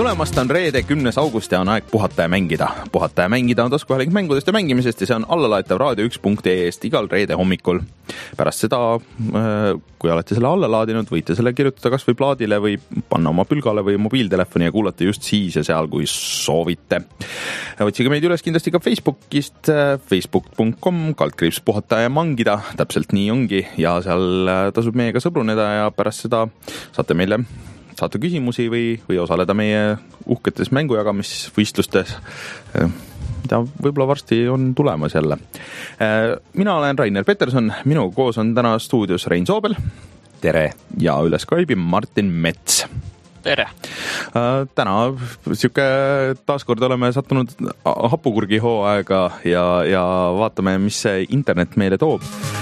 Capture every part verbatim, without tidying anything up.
tulemast on reede, kümnes august ja on aeg puhata ja mängida. Puhata ja mängida on taskuhääling mängudest ja mängimisest ja see on allalaetav raadio üks punkt ee-st igal reede hommikul. Pärast seda, kui olete selle alla laadinud, võite selle kirjutada kas või plaadile või panna oma pülgale või mobiiltelefoni ja kuulata just siis ja seal, kui soovite. Otsige meid üles kindlasti ka Facebookist, facebook punkt com, kaldkriips puhata ja mangida. Täpselt nii ongi ja seal tasub meiega sõbruneda ja pärast seda saate meile saate küsimusi või, või osaleda meie uhketes mängujagamisvõistlustes, mida võib-olla varsti on tulemas jälle. Mina olen Rainer Peterson, minu koos on täna stuudios Rein Soobel. Tere! Ja üle Skype'i Martin Mets. Tere! Täna siuke taaskord oleme sattunud hapukurgi hooaega ja, ja vaatame, mis see internet meile toob.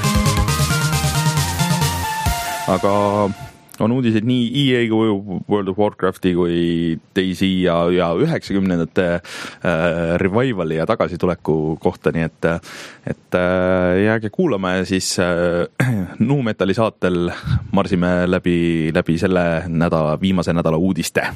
Aga on uudiseid nii E A kui World of Warcrafti kui Daisy ja, ja üheksakümnendate äh, revivali ja tagasituleku kohta, nii et, et äh, jääge kuulama ja siis äh, Nuumetalli saatel marsime läbi, läbi selle nädala, viimase nädala uudiste.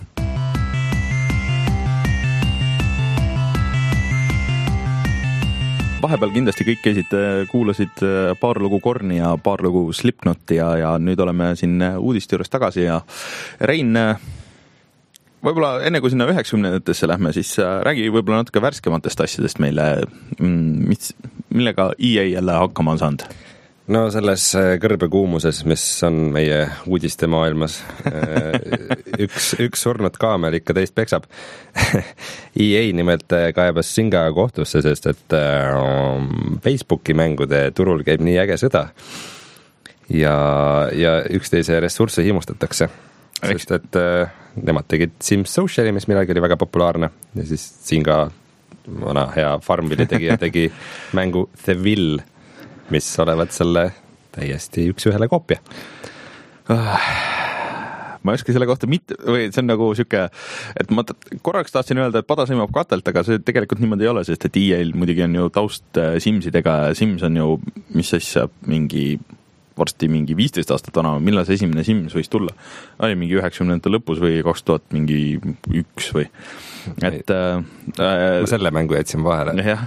Vahepeal kindlasti kõik käisid, kuulasid paar lugu Korni ja paar lugu Slipknoti ja, ja nüüd oleme siin uudiste juures tagasi ja Rein, võib-olla enne kui sinna üheksakümnendatesse lähme, siis räägi võib-olla natuke värskematest asjadest meile, mis, millega E A jälle hakkama on saanud? No selles kõrbekuumuses, mis on meie uudiste maailmas, üks, üks surnud kaamel ikka teist peksab. E A nimelt kaebas Zynga kohtusse, sest et Facebooki mängude turul käib nii äge sõda ja, ja üksteise ressursse himustatakse. Sest et nemad tegid Sims Sociali, mis millalgi oli väga populaarne ja siis Zynga vana hea Farmville tegija tegi mängu The Will, mis olevat selle täiesti üks ühele koopia. Ma ei oska selle kohta mitte, või see on nagu siuke, et ma korraks tahtsin öelda, et pada sõimab katelt, aga see tegelikult niimoodi ei ole, sest et E A-l muidugi on ju taust Simsidega ja Sims on ju, mis asja, mingi varsti mingi viisteist aastat vana, millal see esimene Sims võis tulla? Oli mingi üheksakümnendate lõpus või kaks tuhat mingi üks või? Et, äh, ma selle mängu jätsin vahele. Jah,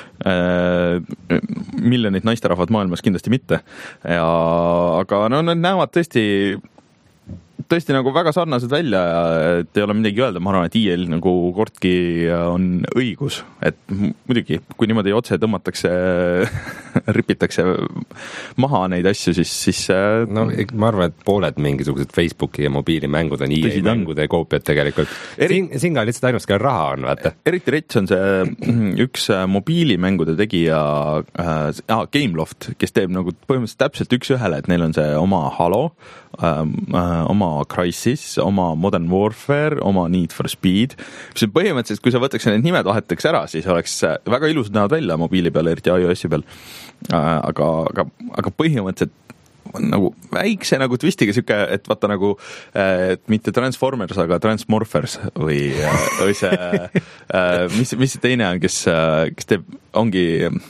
äh, miljonid naisterahvad maailmas kindlasti mitte. Ja, aga no need näevad tõesti tõesti nagu väga sarnased välja ja et ei ole midagi öelda, ma arvan, et E A-l nagu kordki on õigus, et muidugi, kui niimoodi otse tõmmatakse, ripitakse maha neid asju, siis, siis no ma arvan, et pooled mingisugused Facebooki ja mobiilimängud on E A mängude koopiad tegelikult. Eri... Zynga lihtsalt ainult kell raha on, vaata. Eriti rets on see üks mobiilimängude tegija äh, Gameloft, kes teeb nagu põhimõtteliselt täpselt üks ühele, et neil on see oma Halo, äh, oma Crysis, oma Modern Warfare, oma Need for Speed. Põhimõtteliselt, kui sa võtaks need nimed vahetaks ära, siis oleks väga ilusad näod välja mobiili peal, eriti iOS-i peal. Aga, aga, aga põhimõtteliselt nagu väikse nagu twistiga siuke, et vaata nagu, et mitte Transformers, aga Transmorphers või, või see, mis, mis see teine on, kes, kes teeb, ongi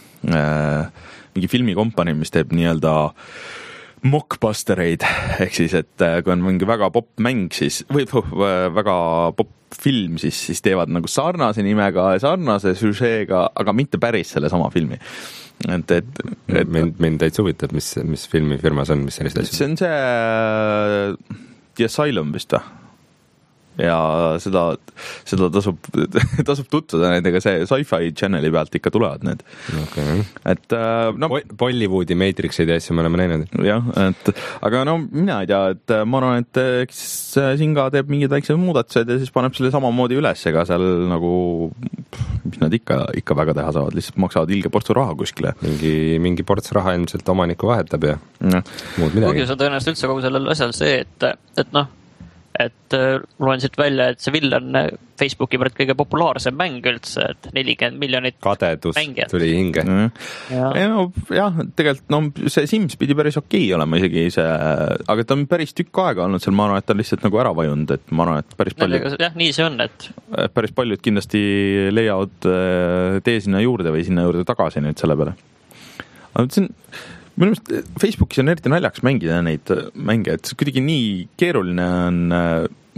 mingi filmikompanii, mis teeb nii-öelda mockbustereid, ehk siis, et kui on mingi väga pop mäng, siis, või väga pop film, siis, siis teevad nagu sarnase nimega, sarnase süžeega, aga mitte päris selle sama filmi. Et, et, et mind, mind täitsa huvitab, mis, mis filmifirmas on, mis sellist asja? See on see The Asylum vist või? Ja seda, seda tasub, tasub tutvuda nendega, see Sci-Fi Channeli pealt ikka tulevad need. Okay. Et, no, Bollywoodi Matrixid ja asju me oleme näinud. Jah, et, aga no mina ei tea, et ma arvan, et Zynga teeb mingid väiksed muudatused ja siis paneb selle samamoodi üles, ega seal nagu, mis nad ikka, ikka väga teha saavad, lihtsalt maksavad ilge portsu raha kuskile. Mingi, mingi ports raha ilmselt omaniku vahetab ja no. Muud midagi. Põhjus on tõenäoliselt üldse kogu sellel asjal see, et, et noh, et loen siit välja, et see Will on Facebooki pärast kõige populaarsem mäng üldse, et nelikümmend miljonit kadedus mängijat. Tuli hinge. Mm. Ja. Ja, no, jah, tegelikult no, see Sims pidi päris okei olema isegi see, aga ta on päris tükk aega olnud seal, ma arvan, et ta on lihtsalt nagu ära vajunud, et ma arvan, et päris palju jah, nii see on, et päris paljud kindlasti leiavad tee sinna juurde või sinna juurde tagasi nüüd selle peale. Aga see on minu meelest Facebookis on eriti naljaks mängida neid mänge, et kuidagi nii keeruline on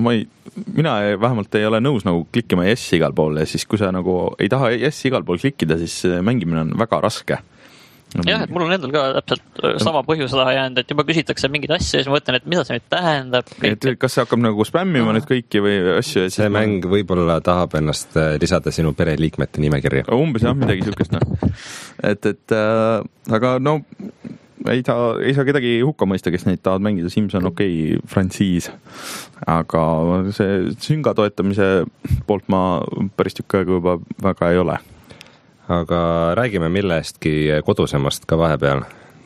ma ei, mina vähemalt ei ole nõus nagu klikkima yes igal pool ja siis kui sa nagu ei taha yes igal pool klikkida, siis mängimine on väga raske. Jah, et mul on endal ka täpselt sama põhjus taha jäänud, et juba küsitakse mingeid asju ja siis ma mõtlen, et mida see nüüd tähendab. Et kas see hakkab nagu spämmima nüüd kõiki või asju? See mäng võib-olla tahab ennast lisada sinu pereliikmete nimekirja. Umbes jah, midagi sükest. No. Et, et äh, aga no ei saa, ei saa kedagi hukka mõista, kes neid tahavad mängida. Sims on okei okay, frantsiis. Aga see sünga toetamise poolt ma päris tükk aega juba väga ei ole. Aga räägime millestki kodusemast ka vahepeal.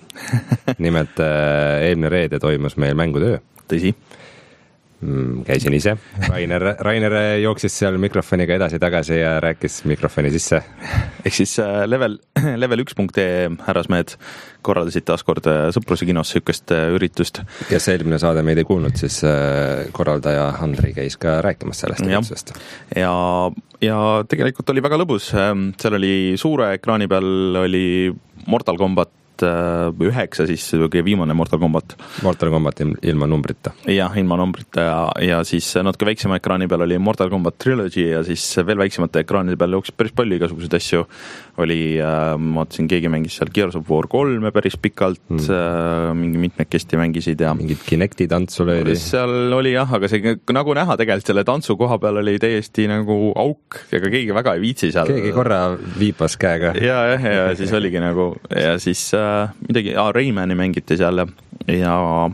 Nimelt eelmine reede toimus meil mängutöö. Tõsi. Käisin ise. Rainer, Rainer jooksis seal mikrofoniga edasi-tagasi ja rääkis mikrofoni sisse. Ehk siis level, level üks punkt ee härrasmehed korraldasid taaskord Sõpruse kinos sükest üritust. Kes eelmine saade meid ei kuulnud, siis korraldaja Andrei käis ka rääkimas sellest üritusest. Ja, ja tegelikult oli väga lõbus. Seal oli suure ekraani peal oli Mortal Kombat üheksa, siis viimane Mortal Kombat. Mortal Kombat ilma numbrita. Jah, ilma numbrita ja, ja siis natuke väiksema ekraani peal oli Mortal Kombat Trilogy ja siis veel väiksemate ekraanide peal jooksid päris palju igasuguseid asju. Oli, ma vaatasin, keegi mängis seal Gears of War kolme päris pikalt, hmm. mingi mitmekesti mängisid ja mingid Kinecti tantsu löödi. Seal oli jah, aga see nagu näha tegelikult selle tantsu koha peal oli täiesti nagu auk, ega keegi väga ei viitsi seal. Keegi korra viipas käega. Ja, ja, ja siis oligi nagu ja siis midagi, aa, Raymani mängiti seal ja,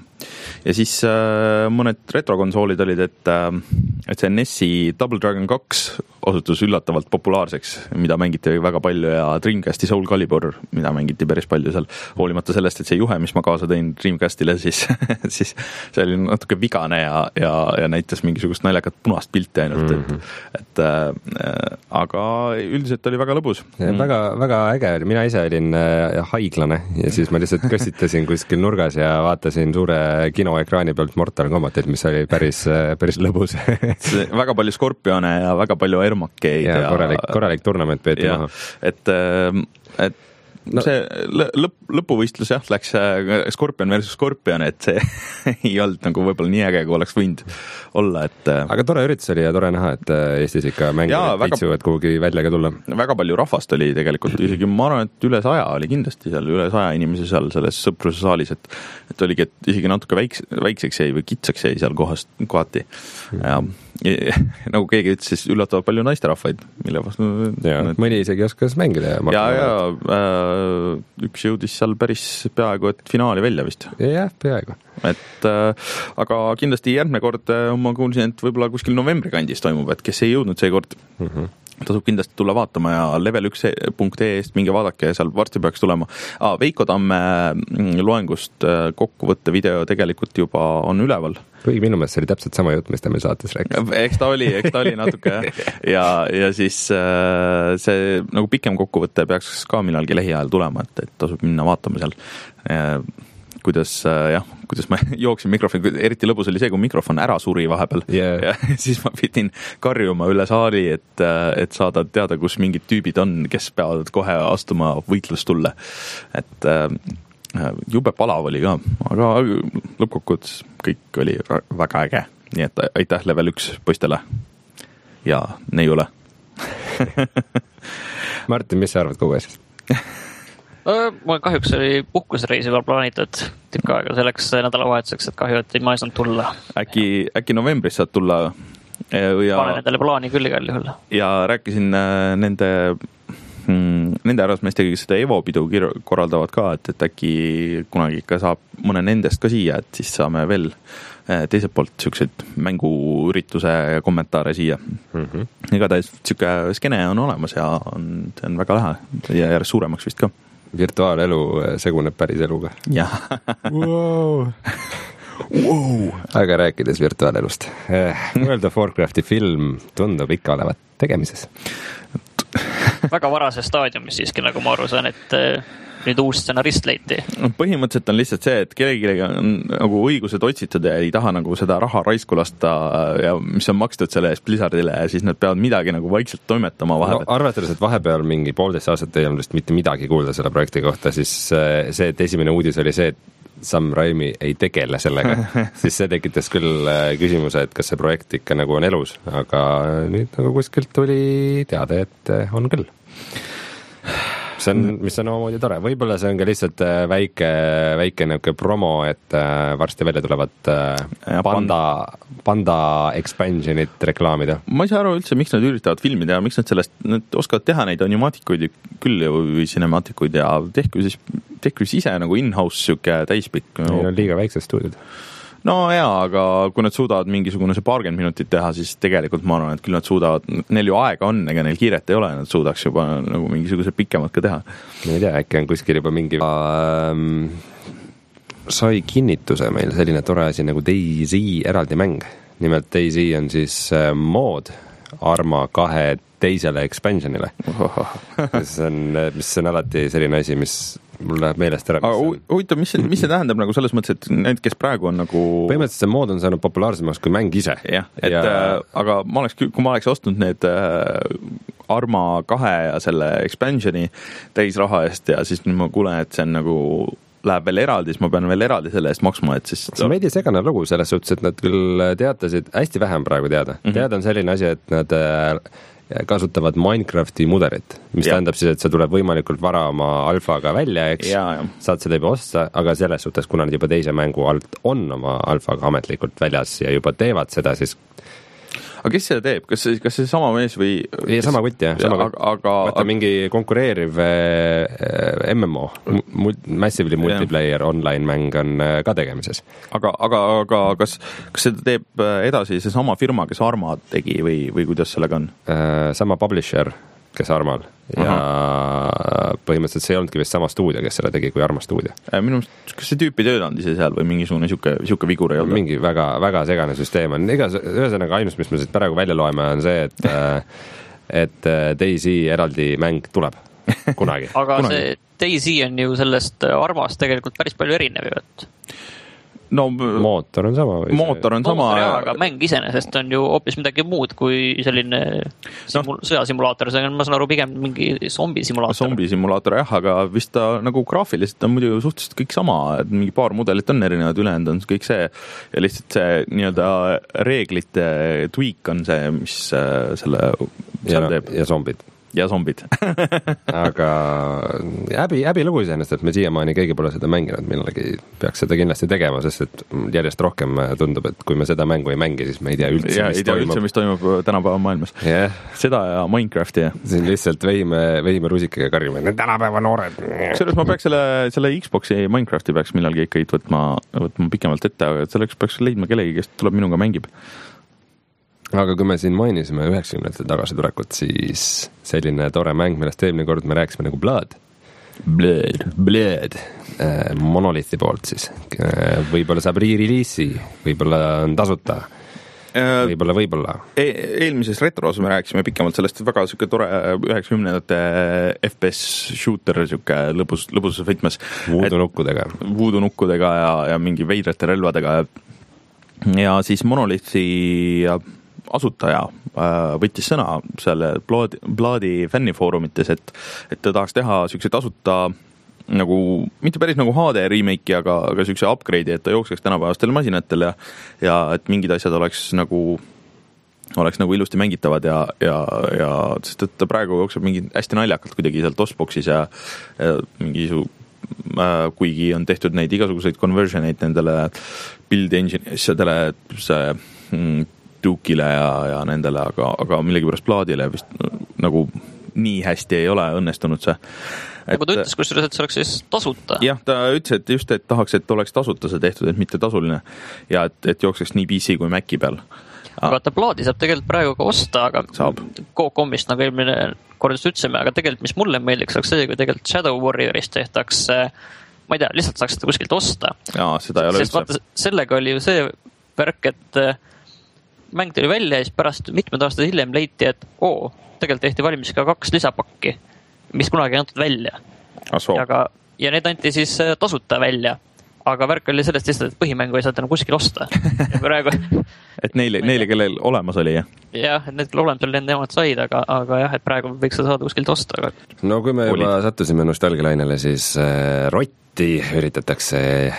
ja siis äh, mõned retrokonsoolid olid, et, et see N E S-i Double Dragon kaks osutus üllatavalt populaarseks, mida mängiti väga palju ja Dreamcasti Soul Calibur, mida mängiti päris palju seal, hoolimata sellest, et see juhe, mis ma kaasa tõin Dreamcastile, siis, siis see oli natuke vigane ja, ja, ja näitas mingisugust naljakat punast pilti ainult, mm-hmm. et, et äh, aga üldiselt oli väga lõbus. Mm. Väga, väga äge oli, mina ise olin äh, haiglane ja siis ma lihtsalt köstitasin kuskil nurgas ja vaatasin suure kinoekraani pealt Mortal Kombatit, mis oli päris, päris lõbus. Väga palju skorpione ja väga palju ermakeid. Ja, ja korralik, korralik turnament peeti ja, maha. Et, et no. see lõp, lõpuvõistlus jah, läks Scorpion versus Scorpion, et see ei olnud nagu võib-olla nii äge, kui oleks võinud olla. Et... aga tore üritus oli ja tore näha, et Eestis ikka mängijad vitsuvad kuhugi välja ka tulla. Väga palju rahvast oli tegelikult, isegi ma arvan, et üle saja oli kindlasti seal, üle saja inimesi seal selles Sõpruse saalis, et, et oligi, et isegi natuke väiks, väikseks jäi või kitsaks jäi seal kohast, kohati. Ja, ja nagu keegi ütles, siis üllatavad palju naisterahvaid, mille vastu... Ja, et... mõni isegi oskas mängida. Ja, ja, ja äh, üks jõudis seal päris peaaegu, et finaali välja vist. Jah, peaaegu. Et, äh, aga kindlasti järgmine kord äh, ma kuulsin, et võib-olla kuskil novembri kandis toimub, et kes ei jõudnud seekord, mm-hmm. tasub kindlasti tulla vaatama ja level üks punkt ee-st minge vaadake, seal varsti peaks tulema. Ah, Veiko Tamme loengust kokkuvõtte video tegelikult juba on üleval. Kuigi minu meelest see oli täpselt sama jutt, mis ta meil saates rääkis. Eks ta oli, eks ta oli natuke ja, ja siis see nagu pikem kokkuvõte peaks ka millalgi lähiajal tulema, et, et tasub minna vaatama seal. Kuidas, jah, kuidas ma jooksin mikrofoni, eriti lõbus oli see, kui mikrofon ära suri vahepeal yeah. ja siis ma pidin karjuma üle saali, et, et saada teada, kus mingid tüübid on, kes peavad kohe astuma võitlustulle. Et jube palav oli ka, aga lõppkokkuvõttes kõik oli väga äge. Nii et aitäh level üks poistele ja neiule. Martin, mis sa arvad kogu asjast? Mul kahjuks oli puhkusreisi veel plaanitud tükk aega selleks nädalavahetuseks, et kahju, et ma ei saanud tulla. Äkki, äkki novembris saad tulla? Ja, panen nendele plaani küll igal juhul. Ja rääkisin nende, nende härrasmeestega, kes seda Evo pidu korraldavad ka, et, et äkki kunagi ikka saab mõne nendest ka siia, et siis saame veel teiselt poolt siukseid mänguürituse kommentaare siia. Mm-hmm. Igatahes siuke skene on olemas ja on, see on väga lähe ja järjest suuremaks vist ka. Virtuaalelu seguneb päris eluga. Jah. Wow. Wow. Aga rääkides virtuaalelust. World of Warcrafti film tundub ikka olevat tegemises. Väga varases staadiumis siiski, nagu ma aru saan, et nüüd uus stsenarist leiti. Põhimõtteliselt on lihtsalt see, et kellelegi on nagu õigused otsitud ja ei taha nagu seda raha raisku lasta ja mis on makstud selle eest Blizzardile ja siis nad peavad midagi nagu vaikselt toimetama vahepeal. No, arvatades, et vahepeal mingi poolteist aastat ei olnud vist mitte midagi kuulda selle projekti kohta, siis see, et esimene uudis oli see, et Sam Raimi ei tegele sellega, siis see tekitas küll küsimuse, et kas see projekt ikka nagu on elus, aga nüüd nagu kuskilt tuli teada, et on küll. See on, mis on omamoodi tore, võib-olla see on ka lihtsalt väike, väike näuke promo, et varsti välja tulevad Panda, Panda expansionit reklaamida. Ma ei saa aru üldse, miks nad üritavad filmi teha, miks nad sellest, nad oskavad teha neid animaatikuid küll või cinematikuid ja tehku siis, tehku siis ise nagu in-house süke täispikk. Neil on liiga väiksed stuudiod. No jaa, aga kui nad suudavad mingisugune see paarkümmend minutit teha, siis tegelikult ma arvan, et küll nad suudavad, neil ju aega on, ega neil kiiret ei ole, nad suudaks juba nagu mingisuguse pikemad ka teha. Ma ei tea, äkki on kuskil juba mingi ähm, sai kinnituse meil selline tore asi nagu DayZ eraldi mäng. Nimelt DayZ on siis äh, mood Arma kahe teisele expansionile. mis, on, mis on alati selline asi, mis mul läheb meelest ära. Aga huvitav, mis see, mis see tähendab nagu selles mõttes, et need, kes praegu on nagu... Põhimõtteliselt see mood on saanud populaarsemaks kui mäng ise. Jah, et ja... äh, aga ma oleks, kui ma oleks ostnud need äh, Arma kahe ja selle expansioni täis raha eest ja siis nüüd ma kuulen, et see on nagu läheb veel eraldi, siis ma pean veel eraldi selle eest maksma, et siis... See on veidi segane lugu selles suhtes, et nad küll teatasid, hästi vähem praegu teada. Mm-hmm. Teada on selline asi, et nad kasutavad Minecrafti mudelit, mis ja. tähendab siis, et see tuleb võimalikult vara oma alfaga välja, eks ja, ja. saad seda juba osta, aga selles suhtes, kuna nad juba teise mängu alt on oma alfaga ametlikult väljas ja juba teevad seda, siis aga kes seda teeb? Kas see, kas see sama mees või... Ei, sama kutt, jah. Sama kutt. Aga, Võtta mingi konkureeriv äh, M M O, Massively Multiplayer online mäng on äh, ka tegemises. Aga, aga, aga kas, kas seda teeb edasi see sama firma, kes Arma tegi või, või kuidas sellega on? Äh, sama publisher, kes Armal. Ja Aha. põhimõtteliselt see ei olnudki vist sama stuudio, kes selle tegi kui Arma stuudio. Minu mõttes, kas see tüüpi töötanud ise seal või mingisugune siuke, siuke vigur ei olnud? Mingi väga, väga segane süsteem on. Igas, ühesõnaga ainus, mis me siit praegu välja loeme, on see, et, et DayZ eraldi mäng tuleb kunagi. aga kunagi. See DayZ on ju sellest Armast tegelikult päris palju erinev ju, et no, mootor on sama või? Mootor on sama. Mootor, jah, aga mäng iseenesest on ju hoopis midagi muud kui selline simul- no. sõjasimulaator. See on, ma saan aru, pigem mingi zombisimulaator. Zombisimulaator, jah, aga vist ta nagu graafiliselt on muidu suhteliselt kõik sama. Et mingi paar mudelit on erinevad, ülejäänud on kõik see. Ja lihtsalt see nii-öelda reeglite tweak on see, mis selle ja, teeb. Ja zombid. Ja zombid. aga häbi, häbi lugu iseenest, et me siiamaani keegi pole seda mänginud, millalgi peaks seda kindlasti tegema, sest et järjest rohkem tundub, et kui me seda mängu ei mängi, siis me ei tea üldse, ja, mis ei tea toimub. Üldse, mis toimub tänapäeva maailmas. Yeah. Seda ja Minecrafti. Ja. Siin lihtsalt veime, veime rusikaga karjuma. Need tänapäeva noored. Selles ma peaks selle, selle Xboxi Minecrafti peaks millalgi ikka võtma, võtma pikemalt ette, aga selleks peaks leidma kellegi, kes tuleb minuga mängib. Aga kui me siin mainisime üheksakümnendate tagasi tulekut, siis selline tore mäng, millest eelmine kord me rääkisime nagu Blood. Blood, Blood. Monolithi poolt siis. Võib-olla saab re-release'i, võib-olla on tasuta. Võib-olla, võib-olla. E eelmises retros me rääkisime pikemalt sellest väga süke tore üheksakümnendate F P S shooter süke lõbus, lõbuses võtmes. Voodoo-nukkudega. Voodoo-nukkudega ja, ja mingi veidrate relvadega. Ja siis Monolithi ja asutaja võttis sõna selle Bloodi, Bloodi fännifoorumites, et, et ta tahaks teha sükse tasuta nagu, mitte päris nagu H D remake'i, aga, aga sükse upgrade'i, et ta jookseks tänapäevastel masinatel ja, ja et mingid asjad oleks nagu, oleks nagu ilusti mängitavad ja, ja, ja sest et ta praegu jookseb mingi hästi naljakalt kuidagi seal DOS-boxis ja, ja mingi su, äh, kuigi on tehtud neid igasuguseid conversioneid nendele build engine asjadele, see mm, Duke'ile ja, ja nendele, aga, aga millegipärast Plaadile vist nagu nii hästi ei ole õnnestunud see. Et, nagu ta ütles, kusjuures, et see oleks siis tasuta. Jah, ta ütles, et just, et tahaks, et oleks tasuta see tehtud, et mitte tasuline ja et, et jookseks nii P C kui Maci peal. Aga vaata, Plaadi saab tegelikult praegu ka osta, aga Coop-Commist nagu eelmine kordus ütlesime, aga tegelikult mis mulle meeldiks, oleks see, kui tegelikult Shadow Warriorist tehtaks, ma ei tea, lihtsalt saaks seda kuskilt osta. Jaa, seda ei ole üldse. Vaata, sellega oli ju see värk, et mäng tuli välja ja siis pärast mitmed aastad hiljem leiti, et oo, tegelikult tehti valmis ka kaks lisapakki, mis kunagi ei antud välja. Ja, ja need anti siis tasuta välja. Aga värk oli sellest lihtsalt, et põhimängu ei saada enam kuskil osta. Praegu... et neile, neile, kellel olemas oli, jah? Jah, et need, kellel olemas oli, nemad said, aga, aga jah, et praegu võiks seda saada kuskilt osta. Aga... No kui me juba Olid. sattusime nostalgialainele, siis äh, rotti üritatakse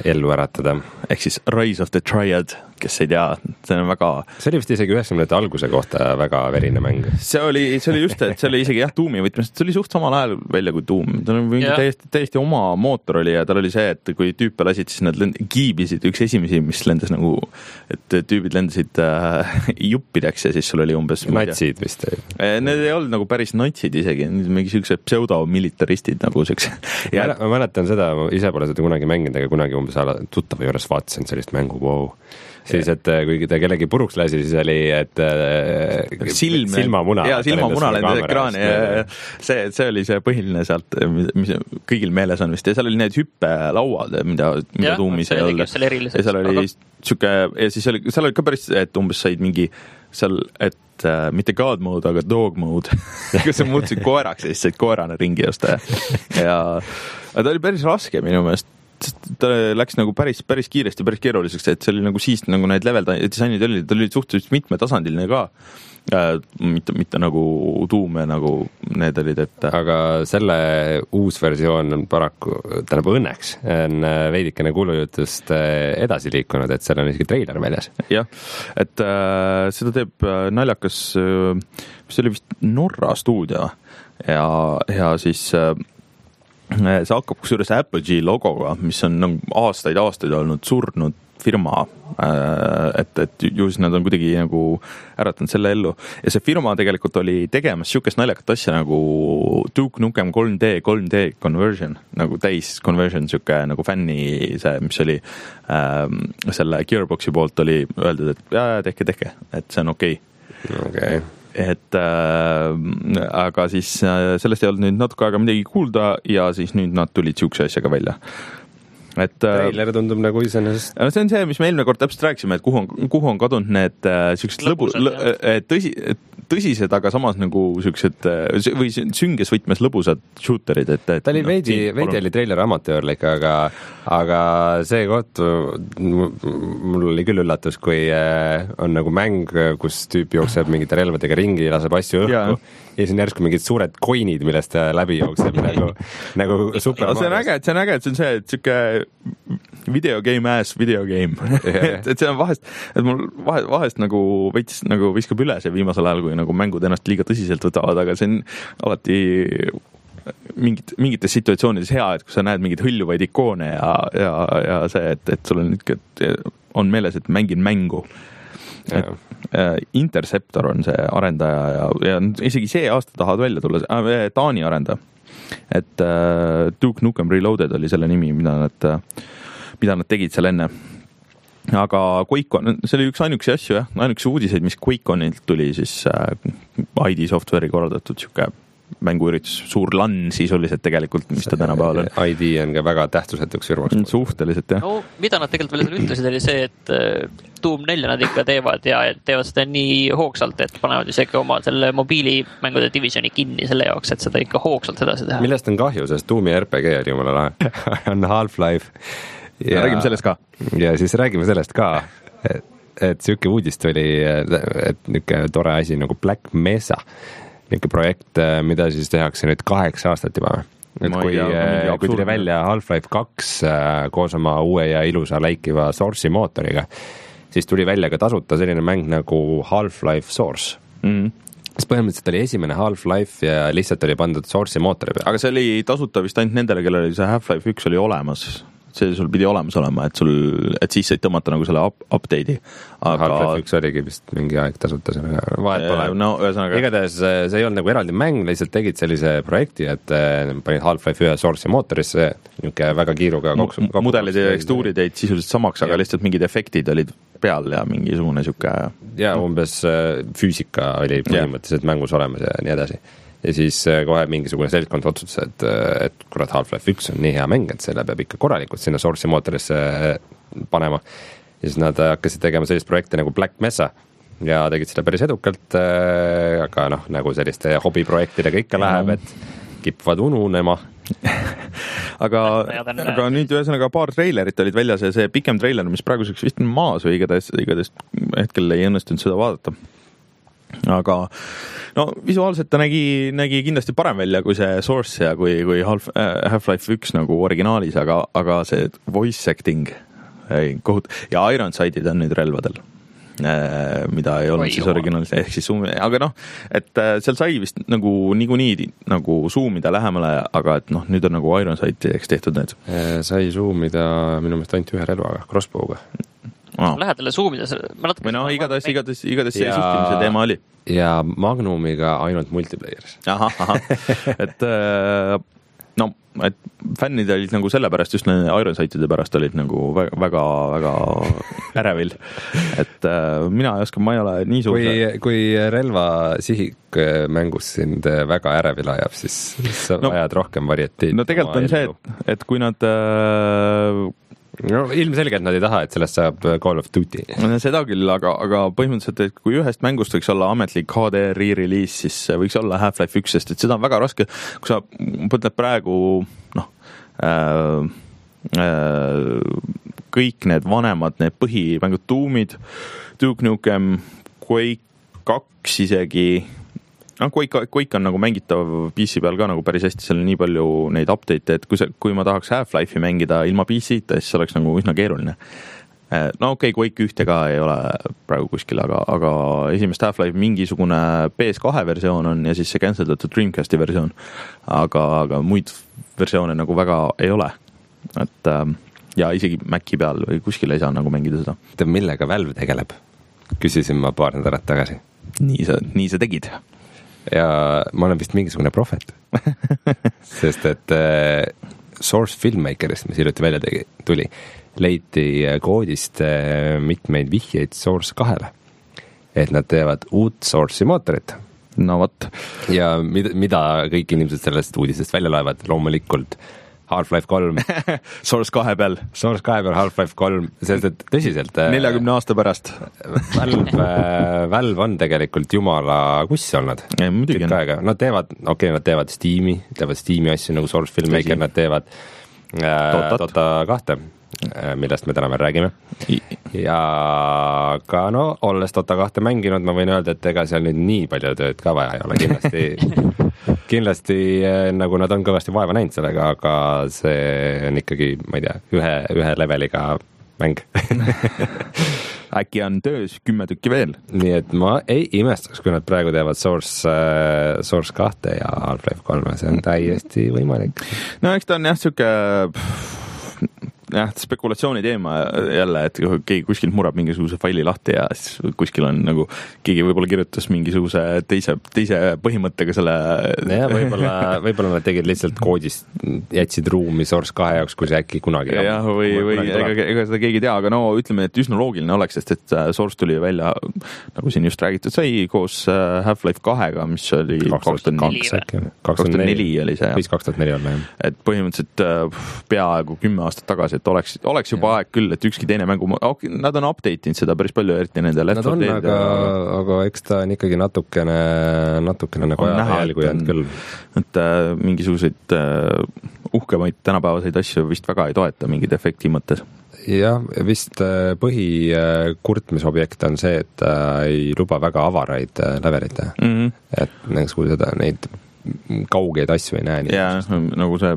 ellu äratada. Ehk siis Rise of the Triad, kes ei tea, see on väga... See oli vist isegi üheksakümnendate alguse kohta väga verine mäng. See oli, see oli just, et see oli isegi jah, Doomi võtmes, see oli suht samal ajal välja kui Doom. Ta oli mingi täiesti, täiesti oma mootor oli ja tal oli see, et kui tüüpe lasid, siis nad lend... kiibisid üks esimesi, mis lendas nagu, et tüübid lendasid äh, juppideks ja siis sul oli umbes... Natsid vist. Need ei olnud nagu päris natsid isegi, mingi siuksed pseudo-militaristid nagu siuks. Ja... Ma mäletan seda, ma ise pole seda kunagi mänginud, aga kunagi umbes tuttava juures vaatasin sellist mängu, wow. Siis, et kui ta kellegi puruks lasi, siis oli, et Silm, silmamuna. Jaa, silmamuna lendas ekraani ja see, see oli see põhiline sealt, mis kõigil meeles on vist. Ja seal oli need hüppelauad, mida, mida tuumis ei olnud. Ja seal oli siuke, ja siis oli, seal oli ka päris, et umbes said mingi seal, et äh, mitte god mode, aga dog mode. Kus sa muutusid koeraks ja siis said koerana ringi josta. Ja ta oli päris raske minu meelest. Ta läks nagu päris, päris kiiresti, päris keeruliseks, et see oli nagu siis nagu need level disainid olid, ta oli suhteliselt mitmetasandiline ka. Äh, mitte, mitte nagu tuume, nagu need olid, et... Aga selle uus versioon on paraku, tähendab õnneks, on veidikene kuulujutust edasi liikunud, et seal on isegi treiler väljas. Jah, et äh, seda teeb naljakas, mis oli vist Norra stuudio ja, ja siis... Äh, see hakkab kusjuures Apogee logoga, mis on nagu aastaid, aastaid olnud surnud firma, et, et ju siis nad on kuidagi nagu äratanud selle ellu. Ja see firma tegelikult oli tegemas siukest naljakat asja nagu Duke Nukem kolm D, kolm D conversion, nagu täis conversion, siuke nagu fänni see, mis oli ähm, selle Gearboxi poolt oli öeldud, et jaa, tehke, tehke, et see on okei. Okay. Okay. Et äh, aga siis äh, sellest ei olnud nüüd natuke aega midagi kuulda ja siis nüüd nad tulid siukse asjaga välja. Et, Trailer tundub nagu iseenesest. No see on see, mis me eelmine kord täpselt rääkisime, et kuhu on, kuhu on kadunud need äh, siuksed lõbu, lõ, tõsi, tõsised, aga samas nagu siuksed või sünges võtmes lõbusad shooterid. Et, et, ta oli no, veidi, veidi oli trailer amatöörlik, aga, aga see koht mul oli küll üllatus, kui on nagu mäng, kus tüüp jookseb mingite relvadega ringi, laseb asju õhku ja, ja siis on järsku mingid suured koinid, millest ta läbi jookseb nagu, nagu super. See on äge, et see on äge, et see on see, et siuke video game ass video game. et, et see on vahest, et mul vahest, vahest nagu veits nagu viskab üle see viimasel ajal, kui nagu mängud ennast liiga tõsiselt võtavad, aga see on alati mingit, mingites situatsioonides hea, et kui sa näed mingeid hõljuvaid ikoone ja, ja, ja see, et, et sul on, on meeles, et mängin mängu. Et, äh, Interceptor on see arendaja ja, ja isegi see aasta tahavad välja tulla, äh, Taani arendaja. Et äh, Duke Nukem Reloaded oli selle nimi, mida nad, mida nad tegid seal enne. Aga QuakeCon, see oli üks ainuksi asju, jah, ainuksi uudiseid, mis QuakeConilt tuli, siis äh, I D Software'i korraldatud siuke mänguüritus, suur LAN sisuliselt tegelikult, mis ta tänapäeval on. I D on ka väga tähtsusetuks firmaks. Suhteliselt, jah. No, mida nad tegelikult veel seal ütlesid, oli see, et Doom nelja nad ikka teevad ja teevad seda nii hoogsalt, et panevad isegi oma selle mobiilimängude divisioni kinni selle jaoks, et seda ikka hoogsalt edasi teha. Millest on kahju, sest Doomi R P G oli jumala lahe. on Half-Life. Ja räägime sellest ka. Ja siis räägime sellest ka, et, et siuke uudist oli, et niuke tore asi nagu Black Mesa, niuke projekt, mida siis tehakse nüüd kaheksa aastat juba. Et kui, kui tuli välja Half-Life kaks koos oma uue ja ilusa läikiva Source'i mootoriga, siis tuli välja ka tasuta selline mäng nagu Half-Life Source. Mm-hmm. Siis põhimõtteliselt oli esimene Half-Life ja lihtsalt oli pandud Source'i mootori peale. Aga see oli tasuta vist ainult nendele, kellel oli see Half-Life üks oli olemas. See sul pidi olemas olema, et sul, et siis said tõmmata nagu selle up, update'i. Aga Half-Life üks oligi vist mingi aeg tasuta selle vahet pole. No, ühesõnaga... Igatahes see ei olnud nagu eraldi mäng, lihtsalt tegid sellise projekti, et panid Half-Life ühe Source'i mootorisse, niuke väga kiiruga koksu. Mudelid ja tekstuurid jäid sisuliselt samaks, aga lihtsalt mingid efektid olid peal ja mingisugune siuke... Ja umbes füüsika oli põhimõtteliselt mängus olemas ja nii edasi. Ja siis kohe mingisugune seltkond otsustas, et, et kurat Half-Life üks on nii hea mäng, et selle peab ikka korralikult sinna Source'i mootorisse panema. Ja siis nad hakkasid tegema sellist projekti nagu Black Mesa ja tegid seda päris edukalt, aga noh, nagu selliste hobiprojektidega ikka läheb, et kipuvad ununema. aga, aga nüüd ühesõnaga paar trailerit olid väljas ja see pikem trailer, mis praeguseks vist on maas või igatahes, igatahes hetkel ei õnnestunud seda vaadata. aga no visuaalselt ta nägi, nägi kindlasti parem välja kui see Source ja kui, kui Half, Half-Life üks nagu originaalis, aga, aga see voice acting ei, kohut- ja Ironside'id on nüüd relvadel, mida ei olnud Oi, siis originaalis, ehk siis zoom, aga noh, et seal sai vist nagu niikuinii nagu zoomida lähemale, aga et noh, nüüd on nagu Ironside'iks tehtud need. Sai zoomida minu meelest ainult ühe relvaga, crossbow'ga. No. Lähedale zoomida või no igatahes, igatahes, igatahes see suhtimise teema oli. Ja Magnumiga ainult multiplayers. Ahah, ahah. et no, et fännid olid nagu sellepärast, just Ironside'ide pärast olid nagu väga, väga, väga ärevil. Et mina ei oska, ma ei ole nii suur. Kui, kui relva sihik mängus sind väga ärevil ajab, siis sa no, vajad rohkem varieteid. No tegelikult on see, et, et kui nad no ilmselgelt nad ei taha, et sellest saab Call of Duty. Seda küll, aga, aga põhimõtteliselt, et kui ühest mängust võiks olla ametlik H D re-release, siis võiks olla Half-Life üks, sest et seda on väga raske, kui sa mõtled praegu noh, äh, äh, kõik need vanemad, need põhimängud Doomid, Duke Nukem, Quake kaks isegi, no Quake, Quake on nagu mängitav P C peal ka nagu päris hästi, seal on nii palju neid update'e, et kui, see, kui ma tahaks Half-Life'i mängida ilma P C-ta, siis oleks nagu üsna keeruline. No okei, okay, Quake ühte ka ei ole praegu kuskil, aga, aga esimest Half-Life mingisugune P S kahe versioon on ja siis see canceldatud Dreamcasti versioon, aga, aga muid versioone nagu väga ei ole. Et ja isegi Maci peal või kuskil ei saa nagu mängida seda. Millega Valve tegeleb? Küsisin ma paar nädalat tagasi. Nii sa, nii sa tegid. Ja ma olen vist mingisugune profet. Sest et äh, Source Filmmakerist, mis hiljuti välja tegi, tuli, leiti koodist äh, mitmeid vihjeid Source kahele. Et nad teevad uut Source'i mootorit. No võt. Ja mida, mida kõik inimesed sellest uudistest välja laevad, loomulikult Half-Life kolm. Source kahe peal. Source kahe peal Half-Life kolm, sest et tõsiselt neljakümne aasta pärast. Valve, Valve on tegelikult jumala kuss olnud. Nad teevad, okei, okay, nad teevad Steam'i, teevad Steam'i asju nagu Source Filmmaker, nad teevad äh, Dota kahte, millest me täna veel räägime. Ja ka no, olles Dota kahte mänginud, ma võin öelda, et ega seal nüüd nii palju tööd ka vaja ei ole kindlasti. Kindlasti nagu nad on kõvasti vaeva näinud sellega, aga see on ikkagi, ma ei tea, ühe, ühe leveliga mäng. Äkki on töös kümme tükki veel. Nii et ma ei imestaks, kui nad praegu teevad Source, Source kahte ja Half-Life kolme, see on täiesti võimalik. No eks ta on jah, siuke jah, spekulatsiooni teema jälle, et keegi kuskilt murab mingisuguse faili lahti ja siis kuskil on nagu, keegi võib-olla kirjutas mingisuguse teise, teise põhimõttega selle. Ja võib-olla, võib-olla nad tegid lihtsalt koodist, jätsid ruumi Source kahe jaoks, kui see äkki kunagi. Ja, või, või ega, ega seda keegi tea, aga no ütleme, et üsna loogiline oleks, sest et Source tuli välja, nagu siin just räägitud sai, koos Half-Life kahega, mis oli kaks tuhat neli oli see. viis kaks tuhat neli on meil. Et põhimõtteliselt peaaegu kümme aastat tagasi, et oleks, oleks juba ja. Aeg küll, et ükski teine mängu, nad on update'inud seda päris palju, eriti nende Nad on, aga, ja... aga eks ta on ikkagi natukene, natukene nagu ajalgu jäänud küll. Et äh, mingisuguseid äh, uhkemaid tänapäevaseid asju vist väga ei toeta mingid efekti mõttes. Jah, vist äh, põhikurtmisobjekt on see, et äh, ei luba väga avaraid äh, levelite. Mm-hmm. Et näiteks kui seda, neid kaugeid asju ei näe. Jaa, nagu see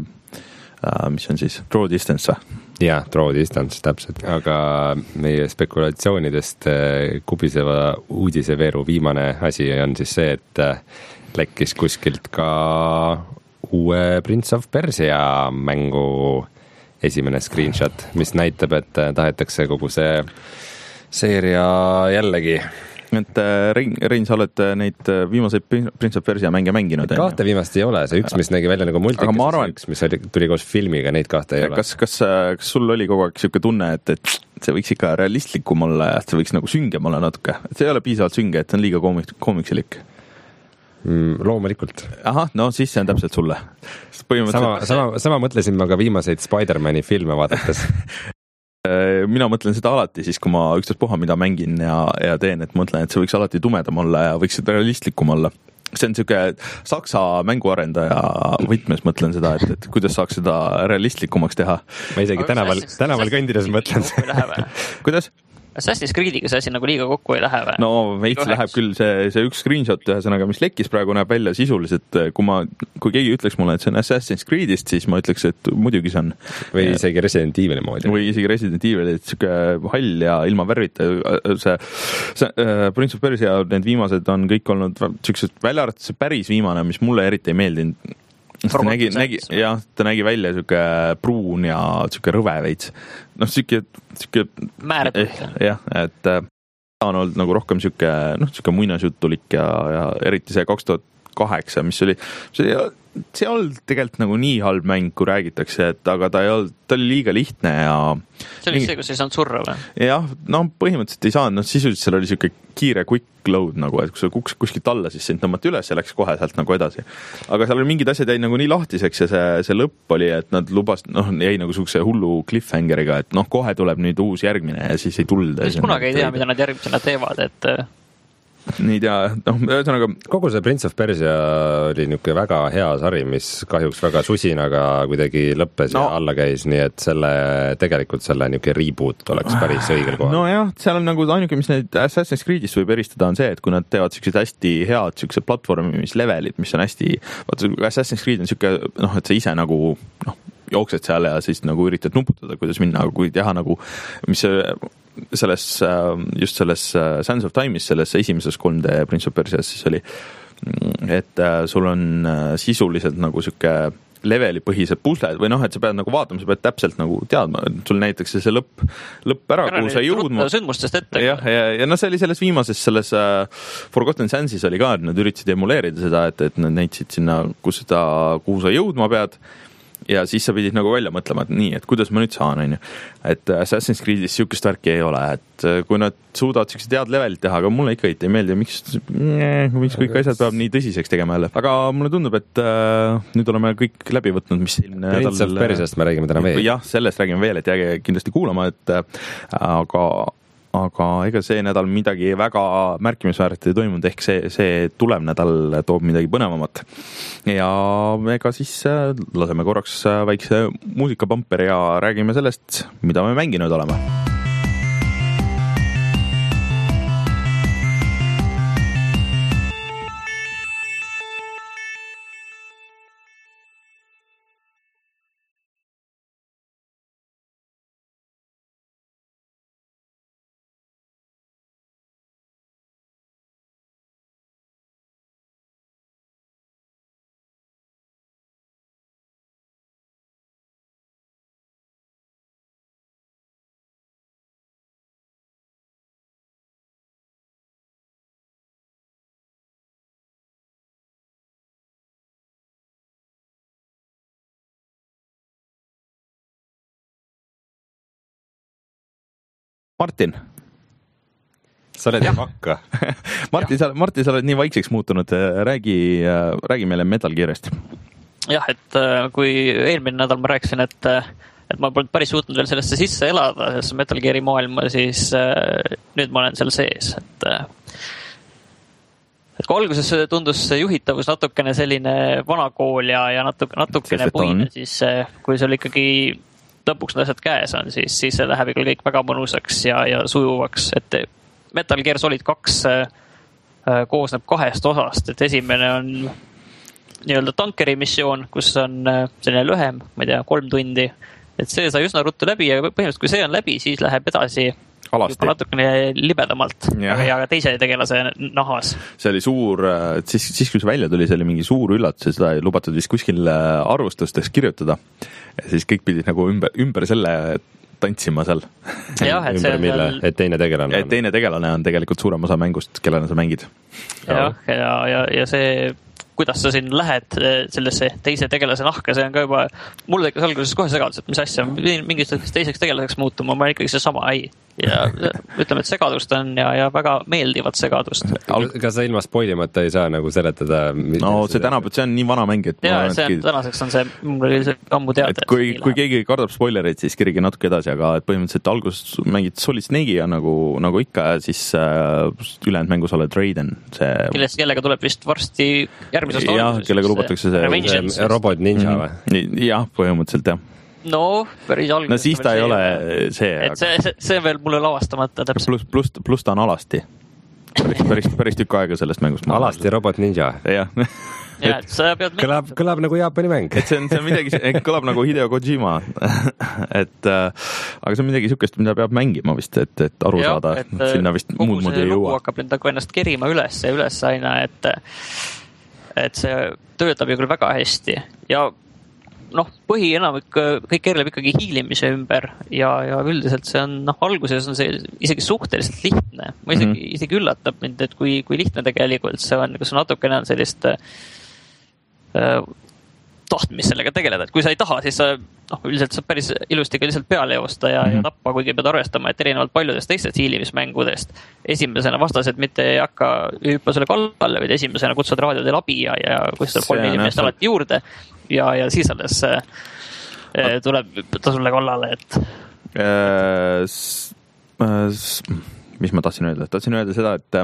mis on siis draw distance või? Jah, draw distance, täpselt. Aga meie spekulatsioonidest kubiseva uudiseveeru viimane asi on siis see, et lekkis kuskilt ka uue Prince of Persia mängu esimene screenshot, mis näitab, et tahetakse kogu see seeria jällegi et Rein, Rein, sa oled neid viimaseid Prince of Persia mänge mänginud. Kahte viimast ei ole, see üks, mis nägi välja nagu multikis, arvan, üks, mis oli, tuli koos filmiga, neid kahte ei ole. Kas, kas, kas sul oli kogu aeg siuke tunne, et, et see võiks ikka realistlikum olla ja see võiks nagu süngem olla natuke? Et see ei ole piisavalt sünge, et see on liiga koomik, koomiksilik? Mm, loomulikult. Aha, no siis see on täpselt sulle. Sama, sama, sama mõtlesin ma ka viimaseid Spider-Mani filme vaadates. Mina mõtlen seda alati siis, kui ma üksteist puha mida mängin ja, ja teen, et mõtlen, et see võiks alati tumedam olla ja võiks realistlikum olla. See on siuke Saksa mänguarendaja võtmes mõtlen seda, et, et kuidas saaks seda realistlikumaks teha. Ma isegi tänaval, tänaval kõndides mõtlen. Kuidas? Assassin's Creediga see asi nagu liiga kokku ei lähe või? No veits läheb küll, see, see üks screenshot ühesõnaga, mis lekkis praegu näeb välja sisuliselt, kui ma, kui keegi ütleks mulle, et see on Assassin's Creedist, siis ma ütleks, et muidugi see on. Või isegi Resident Evili moodi. Või isegi Resident Evili, et siuke hall ja ilma värvita, see, see uh, Prince of Persia, need viimased on kõik olnud siuksed, välja arvatud see päris viimane, mis mulle eriti ei meeldinud. Ta nägi, nägi, jah, ta nägi välja siuke pruun ja siuke rõve veits. Noh, siuke, siuke määratud. Eh, jah, et äh, on olnud nagu rohkem siuke, noh, siuke muinasjutulik ja, ja eriti see kaks tuhat kaheksa, mis oli, see, see olnud tegelikult nagu nii halb mäng, kui räägitakse, et aga ta ei olnud, ta oli liiga lihtne ja see oli see, kus ei saanud surra või? Jah, no põhimõtteliselt ei saanud, no sisuliselt seal oli siuke kiire quick load nagu, et kui sa kuks, kuskilt alla, siis sind tõmmati üles ja läks kohe sealt nagu edasi. Aga seal oli mingid asjad jäi nagu nii lahtiseks ja see, see lõpp oli, et nad lubas, noh, jäi nagu sukse hullu cliffhangeriga, et noh, kohe tuleb nüüd uus järgmine ja siis ei tulda. Mis kunagi ei tea, mida nad järgmisena teevad, et nii tea, noh, ühesõnaga kogu see Prince of Persia oli niisugune väga hea sari, mis kahjuks väga susinaga kuidagi lõppes no. ja alla käis, nii et selle, tegelikult selle niisugune reboot oleks päris õigel kohal. No jah, seal on nagu ainuke, mis neid Assassin's Creedist võib eristada, on see, et kui nad teevad sellised hästi head sellised platvormimislevelid, mis on hästi, vaata, Assassin's Creed on selline, noh, et sa ise nagu, noh, jooksed seal ja siis nagu üritad nuputada, kuidas minna, aga kui teha nagu, mis see selles, just selles Sands of Time'is, selles esimeses kolm D Prince of Persias siis oli, et sul on sisuliselt nagu siuke leveli põhised pusled või noh, et sa pead nagu vaatama, sa pead täpselt nagu teadma, sul näiteks see lõpp, lõpp ära, kuhu sa jõudma. Sündmustest ette. jah, ja, ja no see oli selles viimases, selles uh, Forgotten Sands'is oli ka, et nad üritasid emuleerida seda, et, et nad näitasid sinna, kus seda, kuhu sa jõudma pead. Ja siis sa pidid nagu välja mõtlema, et nii, et kuidas ma nüüd saan, on ju. Et Assassin's Creed'is siukest värki ei ole, et kui nad suudavad siukest head levelit teha, aga mulle ikka ei meeldi, miks, miks kõik asjad peab nii tõsiseks tegema jälle. Aga mulle tundub, et äh, nüüd oleme kõik läbi võtnud, mis siin Prince of Persiast me räägime täna veel. Jah, sellest räägime veel, et jääge kindlasti kuulama, et äh, aga aga ega see nädal midagi väga märkimisväärselt ei toimunud, ehk see, see tulev nädal toob midagi põnevamat. Ja ega siis laseme korraks väikse muusikapamperi ja räägime sellest, mida me mänginud oleme. Martin. Sa oled jah vakka. Martin, sa, Martin, sa oled nii vaikseks muutunud. Räägi, räägi meile Metal Gearist. Jah, et kui eelmine nädal ma rääkisin, et, et ma polnud päris suutnud veel sellesse sisse elada, sellesse Metal Geari maailma, siis nüüd ma olen seal sees. Et, et kui alguses tundus juhitavus natukene selline vanakool ja, ja natuke, natukene puine, siis kui see oli ikkagi lõpuks need asjad käes on, siis, siis see läheb ikka kõik väga mõnusaks ja, ja sujuvaks. Et Metal Gear Solid kaks äh, koosneb kahest osast, et esimene on nii-öelda tankeri missioon, kus on äh, selline lühem, ma ei tea, kolm tundi. Et see sai üsna ruttu läbi ja põhimõtteliselt kui see on läbi, siis läheb edasi alasti. Natukene libedamalt ja, ja teise tegelase nahas. See oli suur, siis, siis kui see välja tuli, see oli mingi suur üllatus ja seda ei lubatud vist kuskil arvustusteks kirjutada. Ja siis kõik pidid nagu ümber, ümber selle tantsima seal. Jah, et, see mille, veel... et teine tegelane on. Et teine tegelane on tegelikult suurem osa mängust, kellena sa mängid. Jah, ja, ja, ja see, kuidas sa siin lähed sellesse teise tegelase nahka, see on ka juba, mulle tekkis alguses kohe segadus, et mis asja, mingist teiseks tegelaseks muutuma, ma ikkagi see sama ei. Ja ütleme, et segadust on ja, ja väga meeldivat segadust. Kas sa ilma spoilimata ei saa nagu seletada? No see tänab, et see on nii vana mäng, et ja, see on, tänaseks on see, mul oli see ammu teada. Kui, kui keegi kardab spoilereid, siis kirigi natuke edasi, aga et põhimõtteliselt alguses mängid Solid Snake'i ja nagu, nagu ikka, siis äh, ülejäänud mängus oled Raiden. See... Kelles, kellega tuleb vist varsti järgmisest jah, kellega lubatakse see, see robot ninja või? Mm-hmm. Jah, põhimõtteliselt jah. no päris alguses. No siis ta ei ole see. Et see, see, see veel mulle lavastamata täpselt. Plus, plus, plus ta on alasti. Päris, päris, päris tükk aega sellest mängust. Alasti Robot Ninja. Jah. Ja, et sa pead kõlab, kõlab nagu Jaapani mäng. Et see on, see on midagi, kõlab nagu Hideo Kojima. et, äh, aga see on midagi sükest, mida peab mängima vist, et, et aru ja, saada. Et sinna vist muud moodi ei jõua. Kogu see lugu hakkab nagu ennast kerima üles ja üles aina, et, et see töötab ju küll väga hästi. Ja noh, põhi enamik, kõik keerleb ikkagi hiilimise ümber ja, ja üldiselt see on, noh, alguses on see isegi suhteliselt lihtne. Ma isegi, mm-hmm. isegi üllatab mind, et kui, kui lihtne tegelikult see on, kus natukene on sellist äh, tahtmist sellega tegeleda. Et kui sa ei taha, siis sa, noh, üldiselt saab päris ilusti ka lihtsalt peale joosta ja, mm-hmm. ja tappa, kuigi pead arvestama, et erinevalt paljudest teistest hiilimismängudest esimesena vastased mitte ei hakka hüppa sulle kallale, vaid esimesena kutsud raadiodel abi ja, ja kus seal kolm inimest alati juurde ja, ja siis alles äh, tuleb ta sulle kallale, et äh, s, äh, s, mis ma tahtsin öelda? Tahtsin öelda seda, et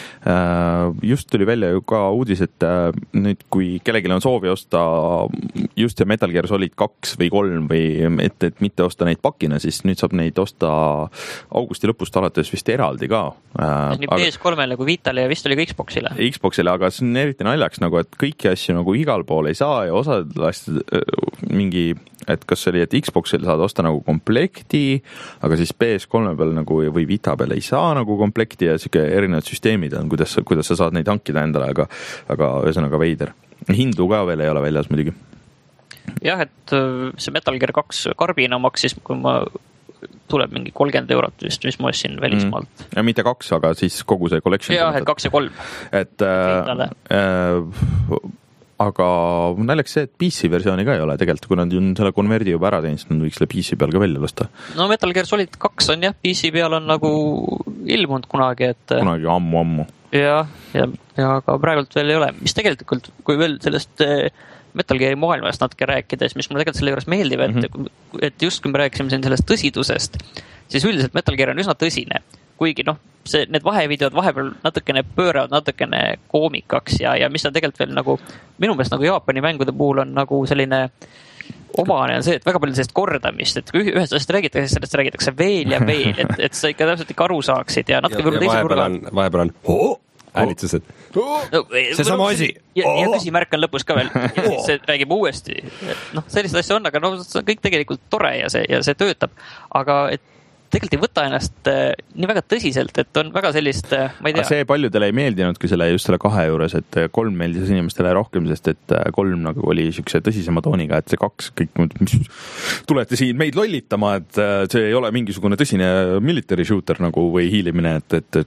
äh, just tuli välja ju ka uudis, et äh, nüüd kui kellelgi on soovi osta just see Metal Gear Solid kaks või kolm või et, et mitte osta neid pakina, siis nüüd saab neid osta augusti lõpust alates vist eraldi ka. Äh, nii P S kolmele kui Vitale ja vist oli ka Xboxile. Xboxile, aga see on eriti naljaks, nagu, et kõiki asju nagu igal pool ei saa ja osad asjad äh, mingi et kas oli, et Xboxil saad osta nagu komplekti, aga siis P S kolme peal nagu või Vita peal ei saa nagu komplekti ja siuke erinevad süsteemid on, kuidas, kuidas sa saad neid hankida endale, aga, aga ühesõnaga veider. Hindu ka veel ei ole väljas muidugi. Jah, et see Metal Gear kaks karbina maksis, kui ma tuleb mingi kolmkümmend eurot vist, mis ma ostsin välismaalt. Mm. Ja mitte kaks, aga siis kogu see collection. Jah, et kaks ja kolm. Et äh, äh, aga näljaks see, et P C versiooni ka ei ole tegelikult, kui nad on selle konverdi juba ära teinud, siis nad võiks selle P C peal ka välja lasta. No Metal Gear Solid kaks on jah, P C peal on nagu ilmunud kunagi, et kunagi ammu-ammu. Ja, ja, ja aga praegult veel ei ole. Mis tegelikult, kui veel sellest Metal Geari maailmast natuke rääkides, mis mulle tegelikult selle juures meeldib, et, mm-hmm. et just kui me rääkisime siin sellest tõsidusest, siis üldiselt Metal Gear on üsna tõsine. Kuigi noh, see, need vahevideod vahepeal natukene pööravad natukene koomikaks ja, ja mis on tegelikult veel nagu, minu meelest nagu Jaapani mängude puhul on nagu selline omane on see, et väga palju sellist kordamist, et kui ühest asjast räägitakse, sellest räägitakse veel ja veel, et, et sa ikka täpselt ikka aru saaksid ja natuke võib-olla teise kurga. Vahepeal on oh, äänitsused. Oh, no, see sama asi. Ja, ja küsimärk on lõpus ka veel. Ja siis see räägib uuesti. Noh, sellist asja on, aga no, see on kõik tegelikult tore ja see, ja see töötab. Aga et tegelikult ei võta ennast äh, nii väga tõsiselt, et on väga sellist, äh, ma ei tea. See paljudele ei meeldinudki selle just selle kahe juures, et kolm meeldis inimestele rohkem, sest et kolm nagu oli siukse tõsisema tooniga, et see kaks kõik, mis tulete siin meid lollitama, et see ei ole mingisugune tõsine military shooter nagu või hiilimine, et, et,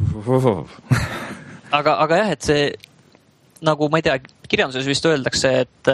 et... aga, aga jah, et see nagu ma ei tea, kirjanduses vist öeldakse, et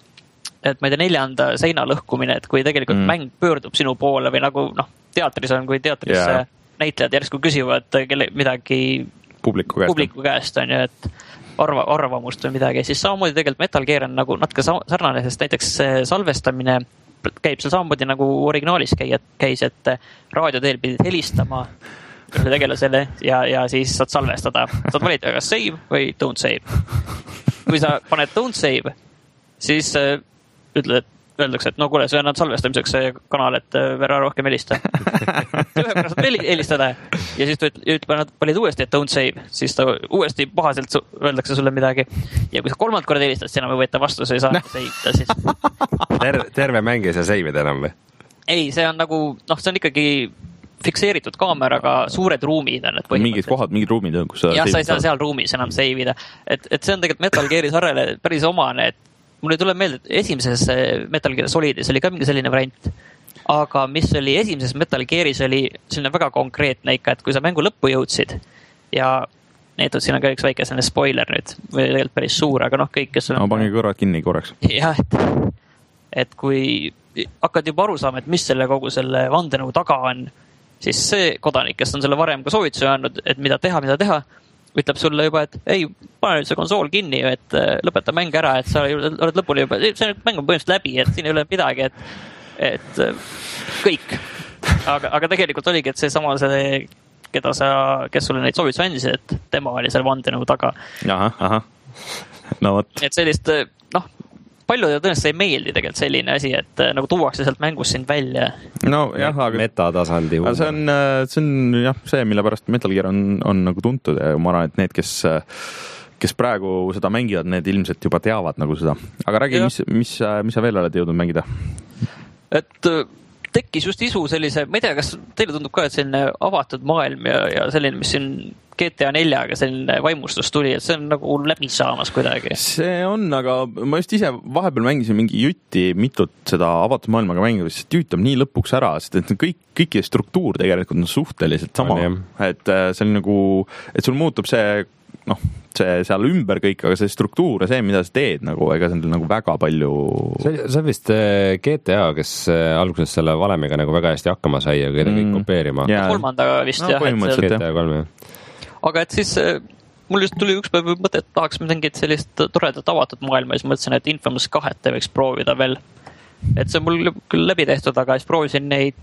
et ma ei tea, neljanda seina lõhkumine, et kui tegelikult mm. mäng pöördub sinu poole või nagu noh, teatris on, kui teatris yeah. näitlejad järsku küsivad kelle, midagi publiku käest, publiku käest on ju, et arva, arvamust või midagi, siis samamoodi tegelikult Metal Gear on nagu natuke sarnane, sest näiteks salvestamine käib seal samamoodi nagu originaalis käis, et raadio teel pidid helistama tegelasele ja, ja siis saad salvestada. Saad valida kas save või don't save. Kui sa paned don't save, siis ütled, et öeldakse, et no kuule, see on salvestamiseks see kanal, et ära rohkem helista. Ühe pärast helistada ja siis ütleb, panid uuesti, et don't save, siis ta uuesti pahaselt öeldakse sulle midagi. Ja kui sa kolmand kord helistad, siis enam ei võeta vastu, sa ei saa seivida siis. Terve, terve mäng ei saa seivida enam või? Ei, see on nagu, noh, see on ikkagi fikseeritud kaameraga suured ruumid on. Et mingid kohad, mingid ruumid on, kus sa jah, sa ei saa seal ruumis enam seivida. Et, et see on tegelikult Metal Geari sarjale päris omane, et mul ei tule meelde, et esimeses Metal Gear Solidis oli ka mingi selline variant, aga mis oli esimeses Metal Gearis oli selline väga konkreetne ikka, et kui sa mängu lõppu jõudsid ja neetud, siin on ka üks väike selline spoiler nüüd, või tegelikult päris suur, aga noh, kõik, kes on... No pange kõrvad kinni korraks. Jah, et, et kui hakkad juba aru saama, et mis selle kogu selle vandenõu taga on, siis see kodanik, kes on selle varem ka soovituse andnud, et mida teha, mida teha, ütleb sulle juba, et ei, pane nüüd see konsool kinni, et lõpeta mäng ära, et sa oled lõpuni juba, see mäng on põhimõtteliselt läbi, et siin ei ole midagi, et, et kõik. Aga, aga tegelikult oligi, et see sama see, keda sa, kes sulle neid soovitusi andis, et tema oli seal vandenõu taga. Aha, aha. No, võt. Et sellist, noh, paljudele tõenäoliselt ei meeldi tegelikult selline asi, et nagu tuuakse sealt mängust sind välja. No jah, aga metatasandi huumor. See on, see on jah, see, mille pärast Metal Gear on, on nagu tuntud ja ma arvan, et need, kes, kes praegu seda mängivad, need ilmselt juba teavad nagu seda. Aga räägi, mis, mis, mis sa veel oled jõudnud mängida? Et tekkis just isu sellise, ma ei tea, kas teile tundub ka, et selline avatud maailm ja, ja selline, mis siin G T A neljaga selline vaimustus tuli, et see on nagu läbi saamas kuidagi. See on, aga ma just ise vahepeal mängisin mingi jutti mitut seda avatud maailmaga mänginud, sest tüütab nii lõpuks ära, sest et kõik, kõiki struktuur tegelikult on suhteliselt sama. On, et see on nagu, et sul muutub see, noh, see seal ümber kõik, aga see struktuur ja see, mida sa teed, nagu, ega see on nagu väga palju... See, see vist G T A, kes alguses selle valemiga nagu väga hästi hakkama sai ja kedagi mm. kopeerima. Yeah. Kolmandaga vist no, jah. G T A kolm, jah. Aga et siis mul just tuli üks päev mõte, et tahaks mingit sellist toredat avatud maailma ja siis mõtlesin, et Infamous kahet võiks proovida veel. Et see on mul küll läbi tehtud, aga siis proovisin neid,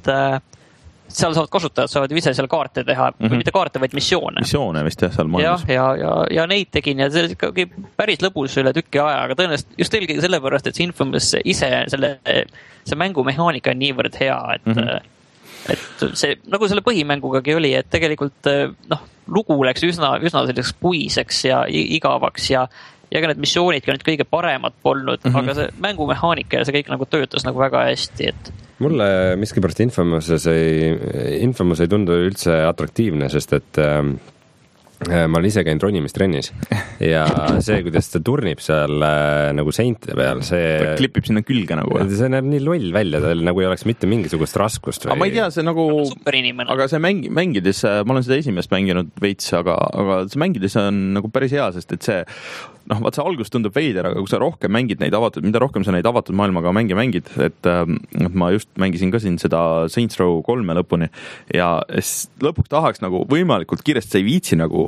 seal saavad kasutajad, saavad ise seal kaarte teha, mm -hmm. mitte kaarte, vaid missioone. Missioone vist jah, seal maailmas. Ja, ja, ja, ja neid tegin ja see ikkagi päris lõbus üle tükki aja, aga tõenäoliselt just eelkõige sellepärast, et see Infamous ise, selle, see mängumehaanika on niivõrd hea, et mm -hmm. et see, nagu selle põhimängugagi oli, et tegelikult noh, lugu läks üsna, üsna selliseks puiseks ja igavaks ja, ja ka need missioonidki nüüd kõige paremad polnud, mm -hmm. aga see mängumehaanika ja see kõik nagu töötas nagu väga hästi, et mulle miskipärast Infamouses ei, Infamous ei tundu üldse atraktiivne, sest et äh, ma olen ise käinud ronimistrennis ja see, kuidas ta turnib seal äh, nagu seintide peal, see ta klipib sinna külge nagu. See näeb nii loll välja, tal nagu ei oleks mitte mingisugust raskust. Või... Aga ma ei tea, see nagu... Superinimene. Aga see mäng, mängides, ma olen seda esimest mänginud veits, aga, aga see mängides on nagu päris hea, sest et see noh, vaat see algus tundub veider, aga kui sa rohkem mängid neid avatud, mida rohkem sa neid avatud maailmaga mänge mängid, et, et ma just mängisin ka siin seda Saints Row kolme lõpuni ja lõpuks tahaks nagu võimalikult kiiresti, sa ei viitsi nagu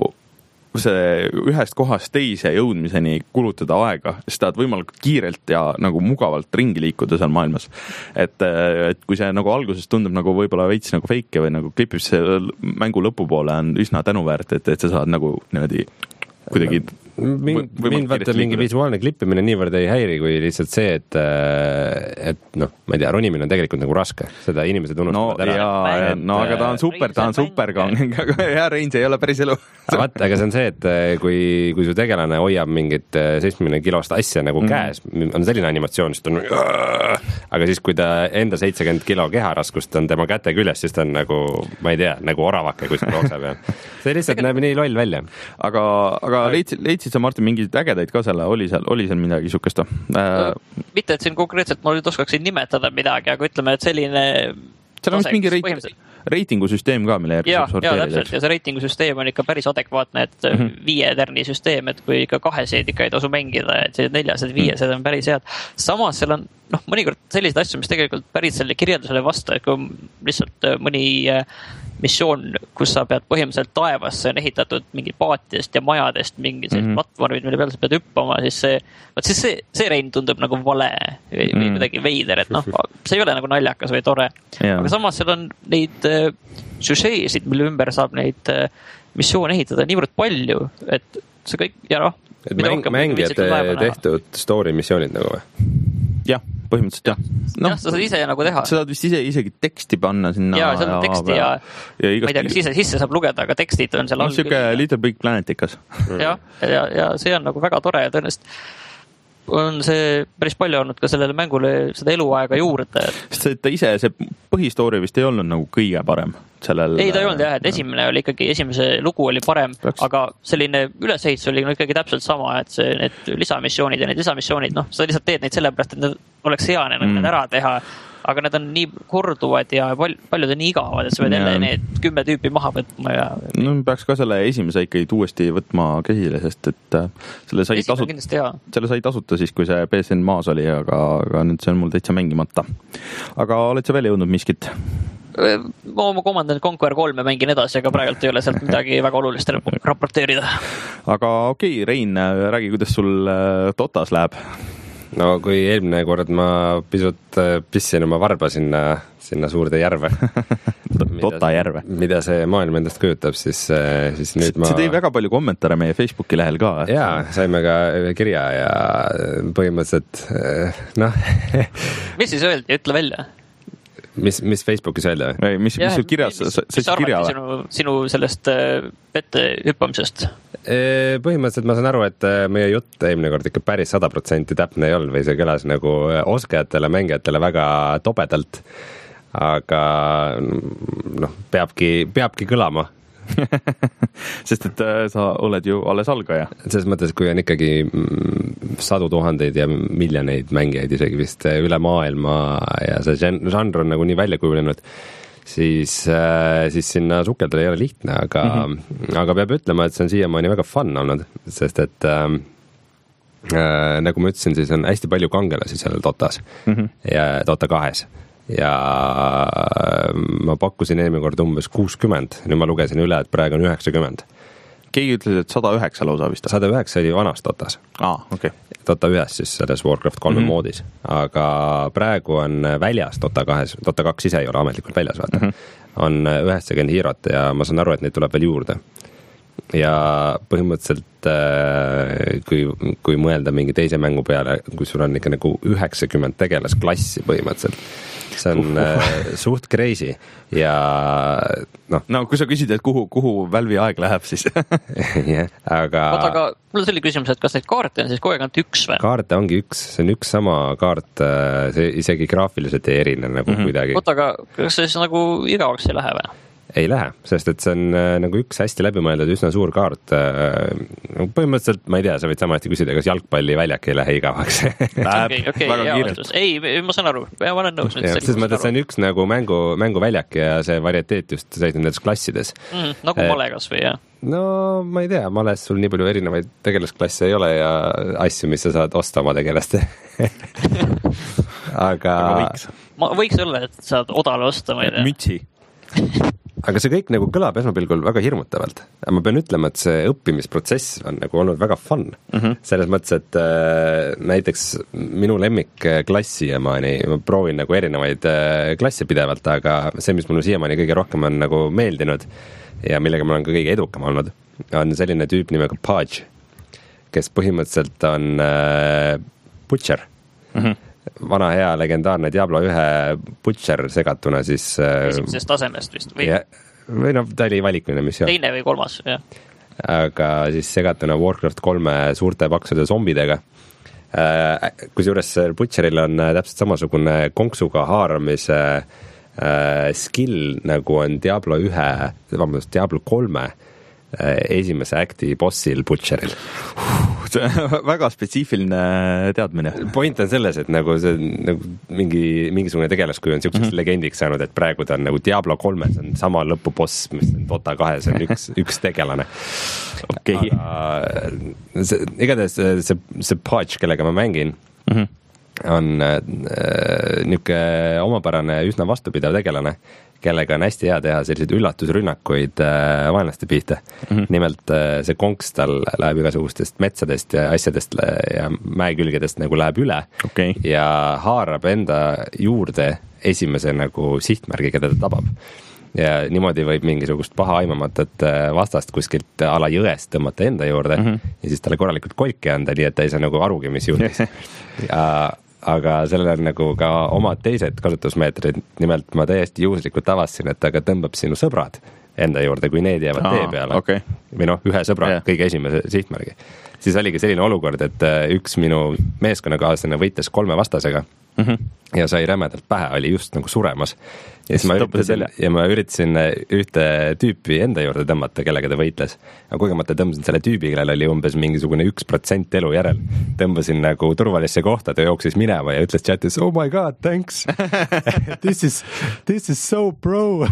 see ühest kohast teise jõudmiseni kulutada aega, sest tahad võimalikult kiirelt ja nagu mugavalt ringi liikuda seal maailmas. Et, et kui see nagu alguses tundub nagu võib-olla veits nagu fake või nagu klipib see mängu lõpupoole on üsna tänuväärt, et, et sa saad nagu niimoodi kuidagi mind, mind vaata mingi visuaalne klippimine niivõrd ei häiri, kui lihtsalt see, et et noh, ma ei tea, ronimine on tegelikult nagu raske, seda inimesed unustavad no, ära. Jaa, et, no aga ta on super, ta on superkong, hea Rein, see ei ole päris elu. Vaata, aga see on see, et kui, kui su tegelane hoiab mingit seitsmekümne kilost asja nagu mm. käes, on selline animatsioon, siis ta on aga siis, kui ta enda seitsekümmend kilo keharaskust on tema käte küljes, siis ta on nagu, ma ei tea, nagu oravake kuskil oksab ja see lihtsalt näeb nii loll välja. Aga, aga leidsid, leidsid sa, Martin, mingeid ägedaid ka selle, oli seal, oli seal midagi sukest? Äh... mitte, et siin konkreetselt ma nüüd oskaksin nimetada midagi, aga ütleme, et selline seal on vist mingi reit, reitingusüsteem ka, mille järgi ja, ja täpselt, ja see reitingusüsteem on ikka päris adekvaatne, et mm -hmm. viie tärni süsteem, et kui ikka kaheseid ikka ei tasu mängida, et see neljased, viiesed on päris head. Samas seal on noh, mõnikord sellised asju, mis tegelikult päris selle kirjeldusele vasta, et kui lihtsalt mõni missioon, kus sa pead põhimõtteliselt taevasse on ehitatud mingi paatidest ja majadest, mingi sellised mm -hmm. platvormid, mille peale sa pead hüppama, siis see, vaat siis see, see rein tundub nagu vale või, või midagi veider, et noh, see ei ole nagu naljakas või tore. Yeah. Aga samas seal on neid äh, süžeesid, mille ümber saab neid äh, missioone ehitada niivõrd palju, et see kõik, ja noh, et mäng, mängijate tehtud story missioonid nagu või? Jah, põhimõtteliselt jah. No, jah, sa saad ise nagu teha. Sa saad vist ise isegi teksti panna sinna. Jaa, seal on teksti ja, ja, ja ma ei tea, kas ise sisse saab lugeda, aga tekstid on seal no, all. Siuke Little Big Planet ikas. Ja, ja, ja see on nagu väga tore ja tõenäoliselt on see päris palju olnud ka sellele mängule seda eluaega juurde. Sest ta ise, see põhistoori vist ei olnud nagu kõige parem sellel... Ei, ta ei olnud jah, et esimene oli ikkagi, esimese lugu oli parem, Peaks. Aga selline ülesehitus oli no ikkagi täpselt sama, et see, need lisamissioonid ja need lisamissioonid, noh, sa lihtsalt teed neid sellepärast, et need oleks hea need mm. ära teha, aga need on nii korduvad ja pal- paljud on nii igavad, et sa pead jälle need kümme tüüpi maha võtma ja... No peaks ka selle esimese ikkagi uuesti võtma käsile, sest et selle sai, tasut... selle sai tasuta siis, kui see P S N maas oli, aga, aga nüüd see on mul täitsa mängimata. Aga oled sa veel jõudnud miskit? Ma oma Command and Conquer kolme mängin edasi, aga praegult ei ole sealt midagi väga olulist raporteerida. Aga okei, okay, Rein, räägi, kuidas sul Dotas läheb? no kui eelmine kord ma pisut pissin oma varba sinna, sinna suurde järve Tota järve. Mida see maailm endast kujutab, siis, siis nüüd ma... See tõi väga palju kommentaare meie Facebooki lehel ka. Jaa, saime ka kirja ja põhimõtteliselt noh mis siis öeldi, ütle välja? Mis, mis Facebookis öelda? Mis, mis sul kirjas? Mis, mis arvati sinu, sinu sellest pette hüppamisest? Põhimõtteliselt ma saan aru, et meie jutt eelmine kord ikka päris sada protsenti täpne ei olnud või see kõlas nagu oskajatele, mängijatele väga tobedalt, aga noh, peabki, peabki kõlama. Sest et sa oled ju alles algaja. Selles mõttes, kui on ikkagi sadu tuhandeid ja miljoneid mängijaid isegi vist üle maailma ja see žanr on nagu nii välja kujunenud, siis, siis sinna sukeldada ei ole lihtne, aga, mm-hmm. aga peab ütlema, et see on siiamaani väga fun olnud, sest et äh, nagu ma ütlesin, siis on hästi palju kangelasi seal Dotas mm-hmm. ja Dota kahes. Ja ma pakkusin eelmine kord umbes kuuskümmend, nüüd ma lugesin üle, et praegu on üheksakümmend. Keegi ütles, et sada üheksa lausa vist. sada üheksa oli vanas Dotas. Aa, okei. Okay. Dota ühes siis selles Warcraft kolme mm-hmm. moodis, aga praegu on väljas Dota kahes, Dota kaks ise ei ole ametlikult väljas, vaata. Mm-hmm. On üheksakümmend hiirot ja ma saan aru, et neid tuleb veel juurde. Ja põhimõtteliselt kui, kui mõelda mingi teise mängu peale, kui sul on ikka nagu üheksakümmend tegelasklassi põhimõtteliselt, see on uh. suht crazy ja noh. No kui sa küsid, et kuhu, kuhu Valve'i aeg läheb, siis yeah, aga... Oota, aga mul on selline küsimus, et kas neid kaarte on siis kogu aeg ainult üks või? Kaarte ongi üks, see on üks sama kaart, see isegi graafiliselt ei erine nagu mm-hmm. kuidagi. Oota, aga kas see siis nagu igavaks ei lähe või? Ei lähe, sest et see on nagu üks hästi läbimõeldud üsna suur kaart. Põhimõtteliselt, ma ei tea, sa võid samasti küsida, kas jalgpalli väljak ei lähe igavaks. Läheb okay, okay, väga kiirelt. Ei, ma saan aru, ma olen nõus. Sest mõttes see on üks nagu mängu, mängu väljak ja see varieteet just seisnud nendes klassides. Mm, nagu eh, male kas või, jah? No ma ei tea, males sul nii palju erinevaid tegelasklasse ei ole ja asju, mis sa saad osta oma tegelaste. aga... Võiks. Ma võiks olla, et saad odale osta, ma ei tea. Mütsi. Aga see kõik nagu kõlab esmapilgul väga hirmutavalt. Ma pean ütlema, et see õppimisprotsess on nagu olnud väga fun. Mm-hmm. Selles mõttes, et äh, näiteks minu lemmik klassi ja maani, ma proovin nagu erinevaid äh, klasse pidevalt, aga see, mis mul siiamaani kõige rohkem on nagu meeldinud ja millega ma olen ka kõige edukam olnud, on selline tüüp nimega Pudge, kes põhimõtteliselt on äh, butcher. Mm-hmm. Vana hea legendaarne Diablo ühe butcher segatuna siis esimesest tasemest vist või? Ja, või noh, ta oli valikune missioon. Teine või kolmas, jah. Aga siis segatuna Warcraft kolme suurte paksude zombidega. Kusjuures butcheril on täpselt samasugune konksuga haaramise skill, nagu on Diablo ühe, vabandust, Diablo kolme esimese acti bossil butcheril. Väga spetsiifiline teadmine. Point on selles, et nagu see nagu mingi, mingisugune tegelas, kui on selliseks mm-hmm. legendiks saanud, et praegu ta on nagu Diablo kolme, see on sama lõpuboss, mis on Dota kahe, see on üks, üks tegelane. Okay. Aga see, igatahes see, see Pudge, kellega ma mängin, mm-hmm. on äh, niuke omapärane üsna vastupidav tegelane, kellega on hästi hea teha selliseid üllatusrünnakuid äh, vaenlaste pihta. Mm-hmm. Nimelt äh, see konks tal läheb igasugustest metsadest ja asjadest ja mäekülgedest nagu läheb üle okay. ja haarab enda juurde esimese nagu sihtmärgi, keda ta tabab. Ja niimoodi võib mingisugust paha aimamatut vastast kuskilt ala jõest tõmmata enda juurde mm-hmm. ja siis talle korralikult kolki anda, nii et ta ei saa nagu arugi, mis juhtus. ja aga sellel on nagu ka omad teised kasutusmeetrid, nimelt ma täiesti juhuslikult avastasin, et ta ka tõmbab sinu sõbrad enda juurde, kui need jäävad Aa, tee peale. Okay. Või noh, ühe sõbra, yeah. kõige esimese sihtmärgi. Siis oligi selline olukord, et üks minu meeskonnakaaslane võitles kolme vastasega mm-hmm. ja sai rämedalt pähe, oli just nagu suremas. Ja siis ma üritasin, ja ma üritasin ühte tüüpi enda juurde tõmmata, kellega ta võitles. Aga kogemata tõmbasin selle tüübi, kellel oli umbes mingisugune üks protsent elu järel. Tõmbasin nagu turvalisse kohta, ta jooksis minema ja ütles chatis, oh my god, thanks. This is, this is so pro.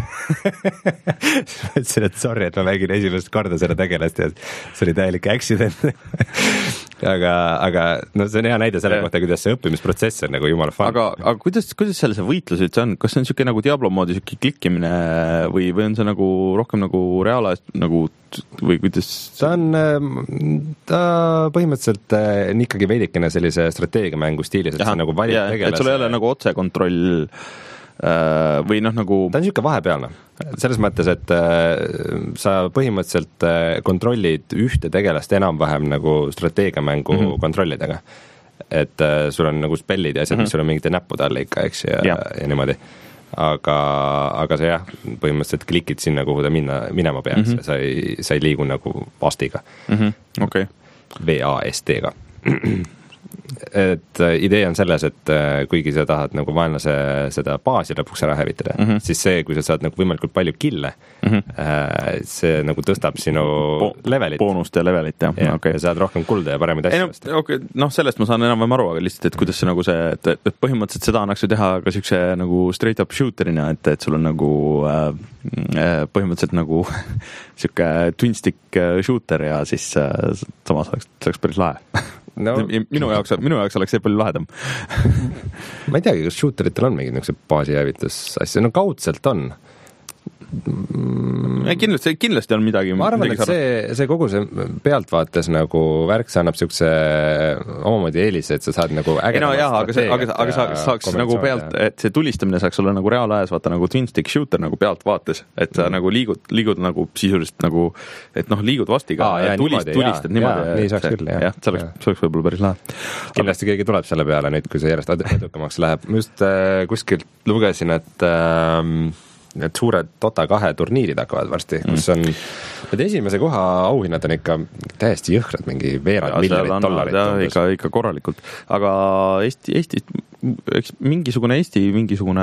Mõtlesin, et sorry, et ma mängin esimest korda seda tegelast ja see oli täielik accident. aga, aga no see on hea näide selle kohta, kuidas see õppimisprotsess on nagu jumala fun. Aga, aga kuidas, kuidas seal see võitlus üldse on? Kas see on siuke nagu Diablo moodi siuke klikkimine või, või on see nagu rohkem nagu reaalajas nagu või kuidas? Ta on, ta põhimõtteliselt on ikkagi veidikene sellise strateegiamängu stiilis, et Jaha, see nagu valib yeah, tegelase. Et sul ei ole nagu otsekontroll või noh nagu ta on siuke vahepealne selles mõttes, et sa põhimõtteliselt kontrollid ühte tegelast enam-vähem nagu strateegiamängu mm -hmm. kontrollidega, et sul on nagu spellid ja asjad mm, -hmm. mis sul on mingite näppude all ikka, eks ja, ja. ja niimoodi, aga, aga sa jah, põhimõtteliselt klikid sinna, kuhu ta minna, minema peaks mm -hmm. ja sa ei, sa ei liigu nagu vastiga mm -hmm. okay. V A S T-ga et idee on selles, et kuigi sa tahad nagu vaenlase seda baasi lõpuks ära hävitada mm, -hmm. siis see, kui sa saad nagu võimalikult palju kille mm, -hmm. see nagu tõstab sinu Bo levelit. Boonust ja levelit, jah. Ja, okay. ja saad rohkem kulda ja paremaid asju. No, okay. noh, sellest ma saan enam-vähem aru, aga lihtsalt, et kuidas see nagu see, et, et põhimõtteliselt seda annaks ju teha ka siukse nagu straight up shooterina, et, et sul on nagu äh, põhimõtteliselt nagu siuke twin stick shooter ja siis äh, samas oleks, see oleks päris lahe. No, minu jaoks, minu jaoks oleks see palju lahedam. Ma ei teagi, kas shooteritel on mingid niisugused baasijäävitus asja, no kaudselt on. Mm. Kindlasti, kindlasti on midagi. Ma arvan, et see, see kogu see pealtvaates nagu värk, see annab siukse omamoodi eelise, et sa saad nagu ägedamast no, jah, aga, see, aga, aga sa saaks nagu pealt, et see tulistamine saaks olla nagu reaalajas, vaata nagu twin stick shooter nagu pealtvaates, et sa mm. nagu liigud, liigud nagu sisuliselt nagu, et noh, liigud vastiga Aa, ja tulist, niimoodi, tulistad jaa, niimoodi. Jaa, nii saaks küll, jah. jah see oleks, see oleks võib-olla päris lahe. Kindlasti aga... keegi tuleb selle peale nüüd, kui see järjest edukamaks läheb. Ma just äh, kuskilt lugesin, et äh, need suured Dota kahe turniirid hakkavad varsti, kus on need esimese koha auhinnad on ikka täiesti jõhkrad, mingi veerad miljonit dollarit. Ikka, ikka korralikult. Aga Eesti, Eesti, eks mingisugune Eesti, mingisugune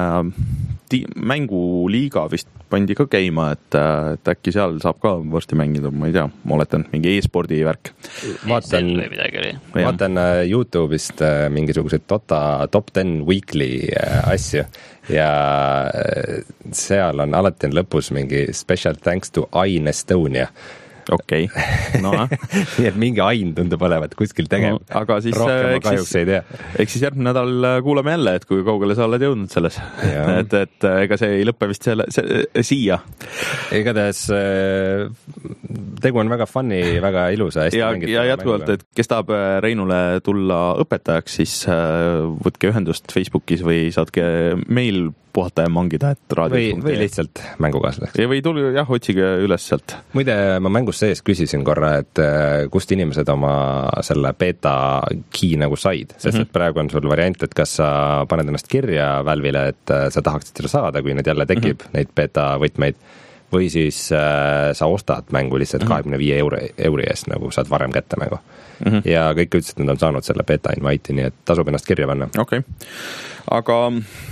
mänguliiga vist pandi ka käima, et, et äkki seal saab ka varsti mängida, ma ei tea, ma oletan, mingi e-spordi värk. Vaatan, vaatan YouTube'ist mingisuguseid Dota top ten weekly asju ja seal on alati on lõpus mingi special thanks to Ain Estonia. Okei, okay. no nii et mingi Ain tundub olevat kuskil tegema no,. Aga siis, rohkem ma kahjuks ei tea. Eks siis järgmine nädal kuuleme jälle, et kui kaugele sa oled jõudnud selles. Et, et ega see ei lõppe vist selle, see, siia. Igatahes tegu on väga funny, väga ilusa. Ja, ja jätkuvalt, et kes tahab Reinule tulla õpetajaks, siis võtke ühendust Facebookis või saatke meil puhata ja mangida, et raadio. Või, või lihtsalt mängukaaslaseks. Ja või tuli, jah, otsige üles sealt. Muide, ma mängus sees küsisin korra, et kust inimesed oma selle beta key nagu said, sest mm -hmm. et praegu on sul variant, et kas sa paned ennast kirja Valve'ile, et sa tahaksid seda saada, kui need jälle tekib, mm -hmm. neid beta võtmeid, või siis äh, sa ostad mängu lihtsalt mm -hmm. kahekümne viie euri, euri eest, nagu saad varem kätte mängu. Mm -hmm. Ja kõik ütlesid, et nad on saanud selle beta invite'i, nii et tasub ennast kirja panna. Okei, okay. Aga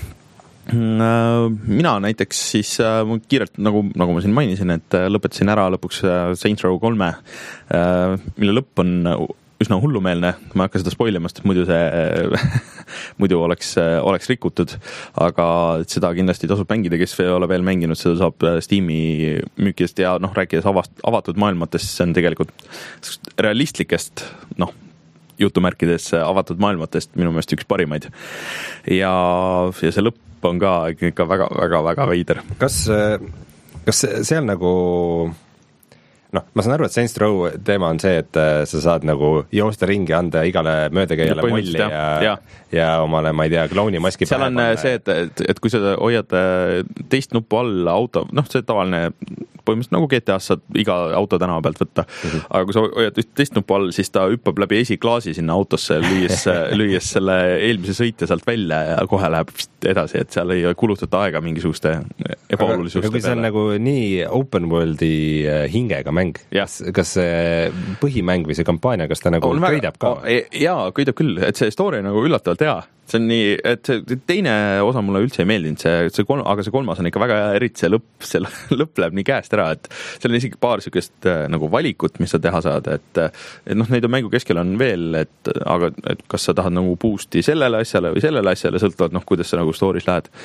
mina näiteks siis kiirelt, nagu, nagu ma siin mainisin, et lõpetasin ära lõpuks Saints Row kolme, mille lõpp on üsna hullumeelne, ma ei hakka seda spoilima, sest muidu see muidu oleks, oleks rikutud, aga seda kindlasti tasub mängida, kes ei ole veel mänginud, seda saab Steam'i müükidest ja noh, rääkides avast, avatud maailmatest, see on tegelikult realistlikest, noh, jutumärkides avatud maailmatest minu meelest üks parimaid. Ja, ja see lõpp on ka ikka väga, väga, väga veider. Kas, kas see on nagu, noh, ma saan aru, et Saints Row teema on see, et sa saad nagu joosta ringi, anda igale möödakäijale molli ja, ja, ja. ja omale, ma ei tea, klouni maski seal on panna. See, et, et, et kui sa hoiad teist nuppu all auto, noh, see tavaline põhimõtteliselt nagu G T A-s saad iga auto tänava pealt võtta, mm -hmm. aga kui sa hoiad teist nuppu all, siis ta hüppab läbi esiklaasi sinna autosse, lüües, lüües selle eelmise sõitja sealt välja ja kohe läheb edasi, et seal ei kulutata aega mingisuguste ebaolulisuste peale. Aga kui see on nagu nii open world'i hingega mäng, kas, kas see põhimäng või see kampaania, kas ta nagu on köidab ka? Jaa, köidab küll, et see story nagu üllatavalt hea. See on nii, et see teine osa mulle üldse ei meeldinud, see, see kolm, aga see kolmas on ikka väga hea, eriti see lõpp, see lõpp läheb nii käest ära, et seal on isegi paar sükest nagu valikut, mis sa teha saad, et, et noh, neid on mängu keskel on veel, et aga et kas sa tahad nagu boost'i sellele asjale või sellele asjale, sõltuvalt noh, kuidas sa nagu story's lähed.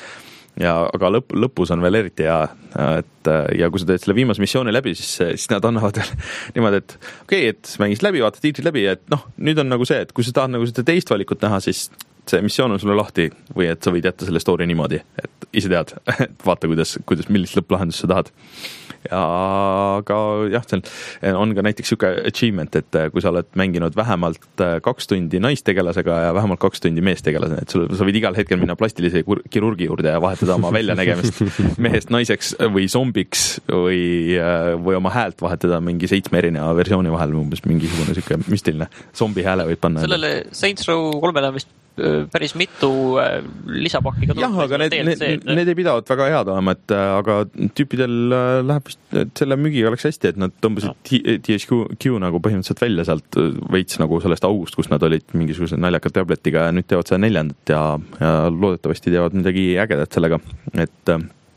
ja aga lõpp, lõpus on veel eriti hea, et ja kui sa teed selle viimase missiooni läbi, siis, siis nad annavad niimoodi, et okei okay,, et mängis läbi, vaata tiitrid läbi, et noh, nüüd on nagu see, et kui sa tahad nagu seda teist valikut näha, siis see missioon on sulle lahti või et sa võid jätta selle story niimoodi, et ise tead, et vaata, kuidas, kuidas, millist lõpplahendust sa tahad. Ja aga jah, see on ka näiteks siuke achievement, et kui sa oled mänginud vähemalt kaks tundi naistegelasega ja vähemalt kaks tundi meestegelasena, et sul, sa võid igal hetkel minna plastilise kirurgi juurde ja vahetada oma väljanägemist mehest naiseks või zombiks või, või oma häält vahetada mingi seitsme erineva versiooni vahel, umbes mingisugune siuke müstiline zombi hääle võid panna. Sellele Saints Row kolmele on vist päris mitu lisapakki ka jah, aga need, need, need ei pidavad väga head olema, et aga tüüpidel läheb vist, et selle müügiga oleks hästi, et nad tõmbasid no. T H Q nagu põhimõtteliselt välja sealt veits nagu sellest august, kus nad olid mingisuguse naljakad tabletiga ja nüüd teevad seda neljandat ja, ja loodetavasti teevad midagi ägedat sellega, et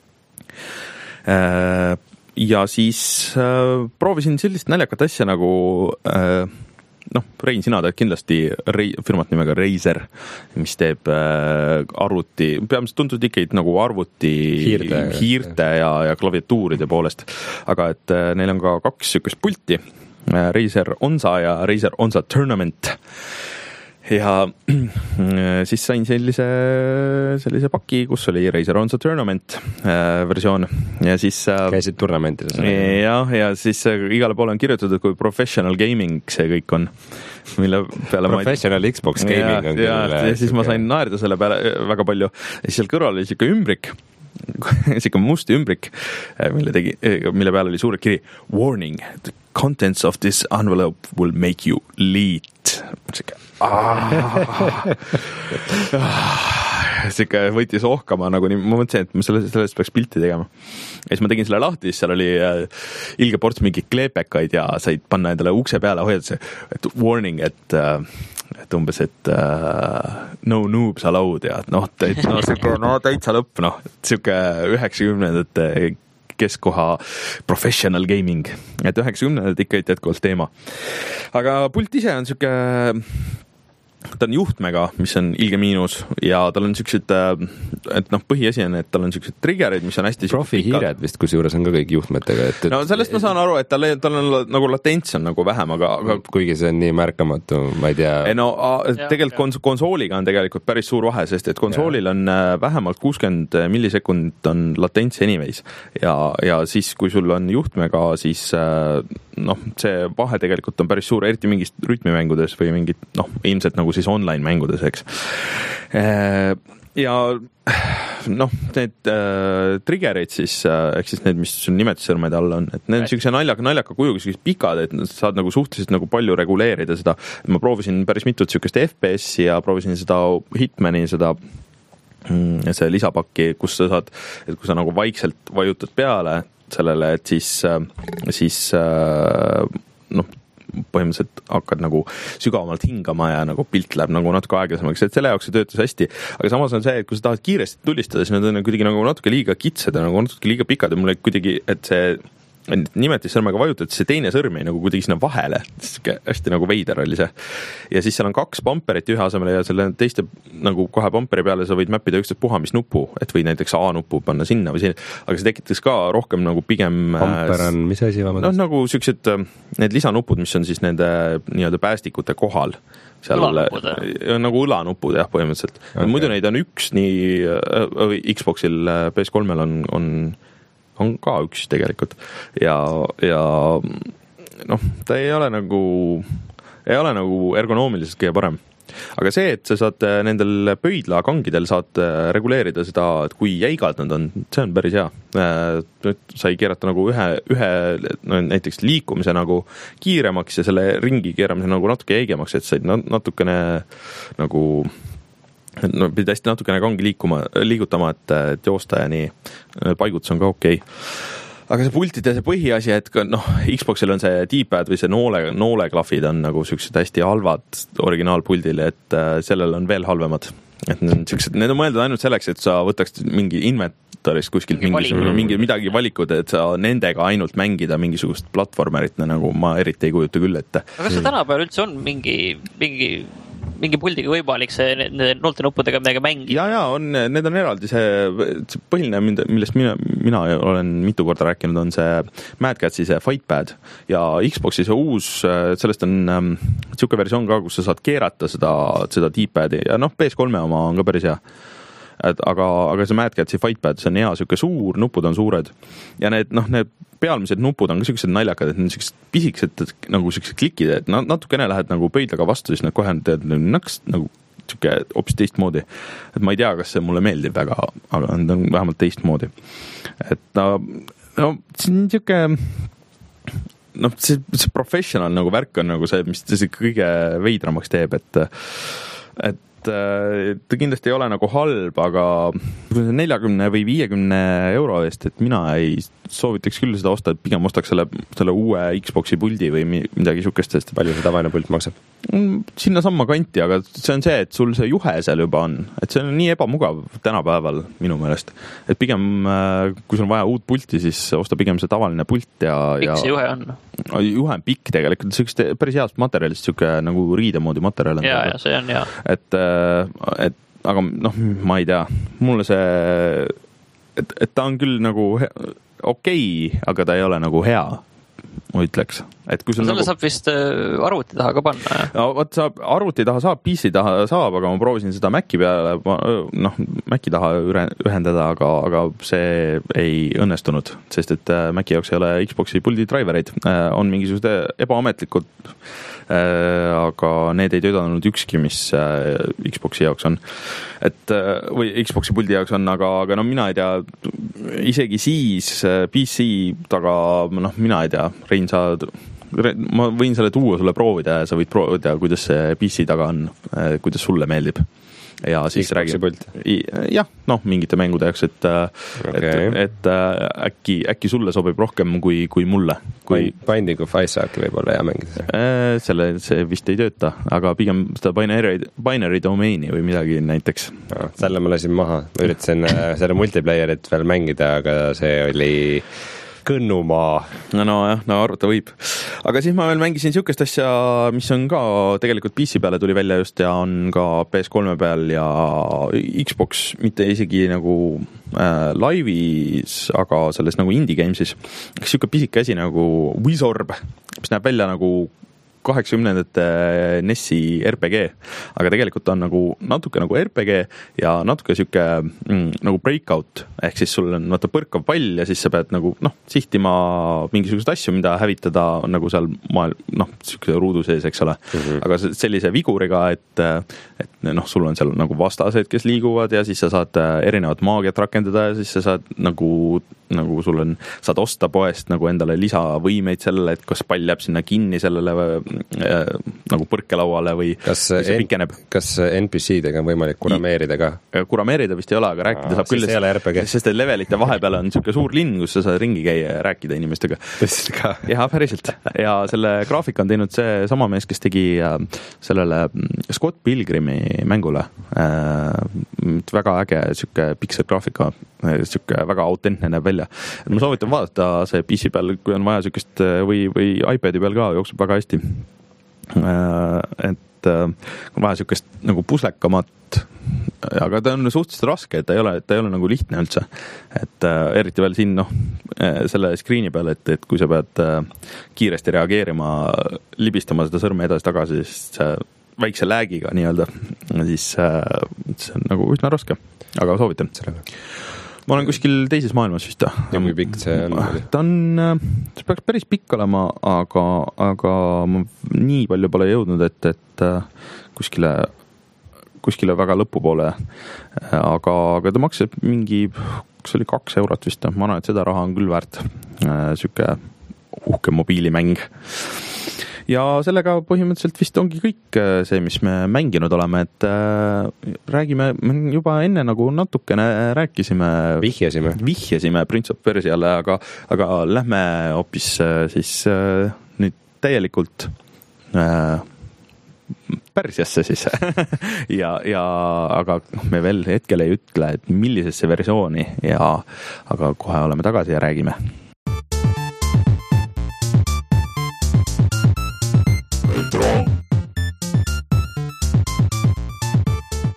äh, ja siis äh, proovisin sellist naljakat asja nagu äh, noh, Rein, sina teed kindlasti rei, firmat nimega Razer, mis teeb äh, arvuti, peamiselt tuntud ikkagi nagu arvuti hiirte, hiirte ja, ja klaviatuuride poolest, aga et äh, neil on ka kaks sükest pulti, äh, Razer Onsa ja Razer Onsa Tournament. Ja siis sain sellise, sellise paki, kus oli Razer Onsa Tournament äh, versioon ja siis äh, käisid turnamentides. Ja, ja siis äh, igale poole on kirjutatud, kui professional gaming see kõik on. Mille peale professional ma... Xbox gaming ja, on ja, küll. Ja siis ma sain naerda selle peale väga palju. Ja siis seal kõrval oli siuke ümbrik, siuke must ümbrik, mille, tegi, mille peale oli suure kiri Warning, the contents of this envelope will make you lead. Siuke siuke võitis ohkama nagu nii, ma mõtlesin, et ma sellest, sellest peaks pilti tegema. Ja siis ma tegin selle lahti, siis seal oli äh, ilge ports mingi kleepekaid ja said panna endale ukse peale, hoiad see, et warning, et äh, et umbes, et uh, no noobs allowed ja noh, täitsa, no, siuke, no täitsa lõpp, noh, siuke üheksakümnendate keskkoha professional gaming, et üheksakümnendad ikka jätkuvalt teema. Aga pult ise on siuke, ta on juhtmega, mis on ilge miinus ja tal on siuksed, et noh, põhiasi on, et tal on siuksed triggerid, mis on hästi profi hiired vist, kus juures on ka kõik juhtmetega. Et, et... no sellest ma saan aru, et tal, tal on nagu latents on nagu vähem, aga, aga... kuigi see on nii märkamatu, ma ei tea. No tegelikult kons- konsooliga on tegelikult päris suur vahe, sest et konsoolil on vähemalt kuuskümmend millisekund on latents anyways ja, ja siis, kui sul on juhtmega, siis noh, see vahe tegelikult on päris suur, eriti mingist rütmimängudes või mingit, noh, ilmselt nagu siis online mängudes, eks. Ja noh, need äh, triggerid siis, äh, ehk siis need, mis sul nimetussõrmede all on, et need on siukse naljaka, naljaka kujuga siukesed pikad, et saad nagu suhteliselt nagu palju reguleerida seda. Ma proovisin päris mitut siukest F P S-i ja proovisin seda Hitmani, seda see lisapakki, kus sa saad, et kui sa nagu vaikselt vajutad peale sellele, et siis, siis noh, põhimõtteliselt hakkad nagu sügavamalt hingama ja nagu pilt läheb nagu natuke aeglasemaks, et selle jaoks see töötas hästi, aga samas on see, et kui sa tahad kiiresti tulistada, siis need on kuidagi nagu natuke liiga kitsad ja nagu natuke liiga pikad ja mulle kuidagi, et see nimetissõrmega vajutad, see teine sõrm ei nagu kuidagi sinna vahele, hästi nagu veider oli see. Ja siis seal on kaks bumperit ühe asemele ja selle teiste nagu kohe bumperi peale sa võid mäppida üksteist puha, mis nupu, et võid näiteks A-nupu panna sinna või sinna, aga see tekitas ka rohkem nagu pigem bumper on, mis asi vabandust? No nagu siuksed need lisanupud, mis on siis nende nii-öelda päästikute kohal. Seal õlanupud, nagu õlanupud, jah, põhimõtteliselt. Okay. Muidu neid on üks nii äh, Xboxil P S kolmel on, on on ka üks tegelikult ja, ja noh, ta ei ole nagu ei ole nagu ergonoomiliselt kõige parem. Aga see, et sa saad nendel pöidlakangidel saad reguleerida seda, et kui jäigad nad on, see on päris hea. Nüüd sai keerata nagu ühe, ühe no, näiteks liikumise nagu kiiremaks ja selle ringi keeramise nagu natuke jäigemaks, et said natukene nagu no pidi hästi natukene kangi liikuma, liigutama, et, et joosta ja nii paigutus on ka okei. Aga see pultide see põhiasi, et noh, Xboxil on see D-pad või see noole, nooleklahvid on nagu siuksed hästi halvad originaalpuldil, et sellel on veel halvemad. Et need on, siuksed, need on mõeldud ainult selleks, et sa võtaks mingi inventarist kuskilt mingi, mingi midagi valikud, et sa nendega ainult mängida mingisugust platvormerit, nagu ma eriti ei kujuta küll ette. Aga kas see tänapäeval üldse on mingi, mingi mingi puldiga võimalik see nende nooltenuppudega midagi mängida. Ja, ja, on, need on eraldi see, see põhiline, millest mina, mina olen mitu korda rääkinud, on see Mad Catsi see Fightpad ja Xboxi see uus, sellest on ähm, siuke versioon ka, kus sa saad keerata seda, seda D-padi ja noh, P S kolme oma on ka päris hea. Et, aga, aga see Mad Catsi Fightpad, see on hea, siuke suur, nupud on suured ja need, noh, need pealmised nupud on ka siuksed naljakad, et need siuksed pisikesed nagu siuksed klikid, et natukene lähed nagu pöidlaga vastu, siis need kohe teed naks nagu siuke hoopis teistmoodi. Et ma ei tea, kas see mulle meeldib väga, aga need on vähemalt teistmoodi. Et no, no see on siuke noh, see, see professional nagu värk on nagu see, mis see kõige veidramaks teeb, et et ta kindlasti ei ole nagu halb, aga neljakümne või viiekümne euro eest, et mina ei soovitaks küll seda osta, et pigem ostaks selle, selle uue Xboxi puldi või midagi sihukest, sest palju see tavaine pult maksab? Sinna samma kanti, aga see on see, et sul see juhe seal juba on, et see on nii ebamugav tänapäeval minu meelest, et pigem kui sul on vaja uut pulti, siis osta pigem see tavaline pult ja pikk see juhe on? Juhe on pikk tegelikult, sihukest päris heast materjalist, sihuke nagu riide moodi materjal on. Ja, ja see on hea. Et, et aga noh, ma ei tea, mulle see et, et ta on küll nagu okei, okay, aga ta ei ole nagu hea, ma ütleks. Et kui selle nagu... saab vist arvuti taha ka panna. No, võt, saab, arvuti taha saab, P C taha saab, aga ma proovisin seda Maci peale, noh, Maci taha ühendada, aga, aga see ei õnnestunud, sest et Maci jaoks ei ole Xboxi puldi drivereid, on mingisugused ebaametlikud, aga need ei töötanud ükski, mis Xboxi jaoks on. Et, või Xboxi puldi jaoks on, aga, aga no mina ei tea, isegi siis P C taga, noh, mina ei tea, Rein, sa ma võin selle tuua sulle proovida ja sa võid proovida, kuidas see P C taga on, kuidas sulle meeldib. Ja siis räägib, jah, noh, mingite mängude jaoks, et, okay. et, et äkki, äkki sulle sobib rohkem kui, kui mulle. Kui... Binding of Isaac võib olla hea mängida. Selle, see vist ei tööta, aga pigem seda binary, binary domaini või midagi näiteks. No, selle ma lasin maha, ma üritasin selle multiplayerit veel mängida, aga see oli... kõnnumaa. No, no jah, no arvata võib. Aga siis ma veel mängisin sihukest asja, mis on ka tegelikult P C peale tuli välja just ja on ka P S kolme peal ja Xbox mitte isegi nagu äh, live'is, aga selles nagu indie gamesis. Sihuke pisike asi nagu Wizorb, mis näeb välja nagu kaheksakümnendate N E S-i R P G, aga tegelikult on nagu natuke nagu R P G ja natuke sihuke mm, nagu breakout, ehk siis sul on vaata põrkav pall ja siis sa pead nagu noh, sihtima mingisugust asju, mida hävitada nagu seal maal, noh, sihuke ruudu sees, eks ole. Mm-hmm. Aga sellise viguriga, et, et noh, sul on seal nagu vastased, kes liiguvad ja siis sa saad erinevat maagiat rakendada ja siis sa saad nagu, nagu sul on, saad osta poest nagu endale lisavõimeid sellele, et kas pall jääb sinna kinni sellele Äh, nagu põrkelauale või, kas või see pikeneb. Kas N P C-dega on võimalik kurameerida ka? Kurameerida vist ei ole, aga rääkida Aa, saab küll, sest et levelite vahepeal on niisugune suur linn, kus sa saad ringi käia ja rääkida inimestega. Ja, päriselt. Ja selle graafika on teinud see sama mees, kes tegi sellele Scott Pilgrimi mängule. Väga äge siuke pixel graafika, siuke väga autentne näeb välja. Ma soovitan vaadata see P C peal, kui on vaja siukest või, või iPadi peal ka jookseb väga hästi. Et on vaja siukest nagu puslekamat, aga ta on suhteliselt raske, et ta ei ole, ta ei ole nagu lihtne üldse. Et eriti veel siin, noh, selle screeni peal, et, et kui sa pead kiiresti reageerima, libistama seda sõrme edasi-tagasi, siis väikse läägiga nii-öelda, siis see on nagu üsna raske, aga soovitan. Ma olen kuskil teises maailmas vist. Ja kui pikk see on? Ta on, see peaks päris pikk olema, aga, aga ma nii palju pole jõudnud, et, et kuskile, kuskile väga lõpupoole. Aga, aga ta maksab mingi, kas oli kaks eurot vist. Ma arvan, et seda raha on küll väärt. Siuke uhke mobiilimäng. Ja sellega põhimõtteliselt vist ongi kõik see, mis me mänginud oleme, et äh, räägime, juba enne nagu natukene rääkisime, vihjasime, vihjasime Prince of Persiale, aga, aga lähme hoopis äh, siis äh, nüüd täielikult äh, Persiasse siis ja, ja aga me veel hetkel ei ütle, et millisesse versiooni ja, aga kohe oleme tagasi ja räägime.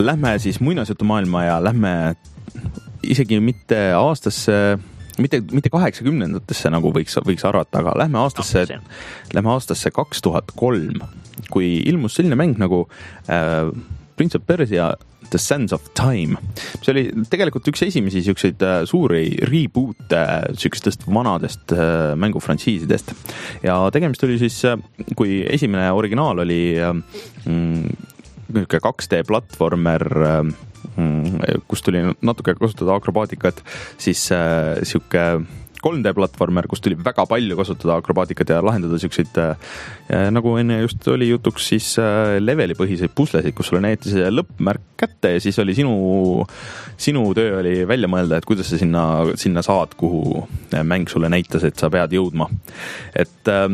lähme siis muinasjutumaailma ja lähme isegi mitte aastasse, mitte, mitte kaheksakümnendatesse nagu võiks, võiks arvata, aga lähme aastasse, lähme aastasse kaks tuhat kolm, kui ilmus selline mäng nagu äh, Prince of Persia The Sands of Time. See oli tegelikult üks esimesi siukseid suuri reboot'e siukestest vanadest mängufrantsiisidest. Ja tegemist oli siis, kui esimene originaal oli mm, kaks D platvormer, mm, kus tuli natuke kasutada akrobaatikat, siis äh, siuke kolm D platvormer, kus tuli väga palju kasutada akrobaatikat ja lahendada siukseid äh, nagu enne just oli jutuks siis äh, leveli põhiseid puslesid, kus sulle näeti see lõppmärk kätte ja siis oli sinu, sinu töö oli välja mõelda, et kuidas sa sinna, sinna saad, kuhu mäng sulle näitas, et sa pead jõudma. Et äh,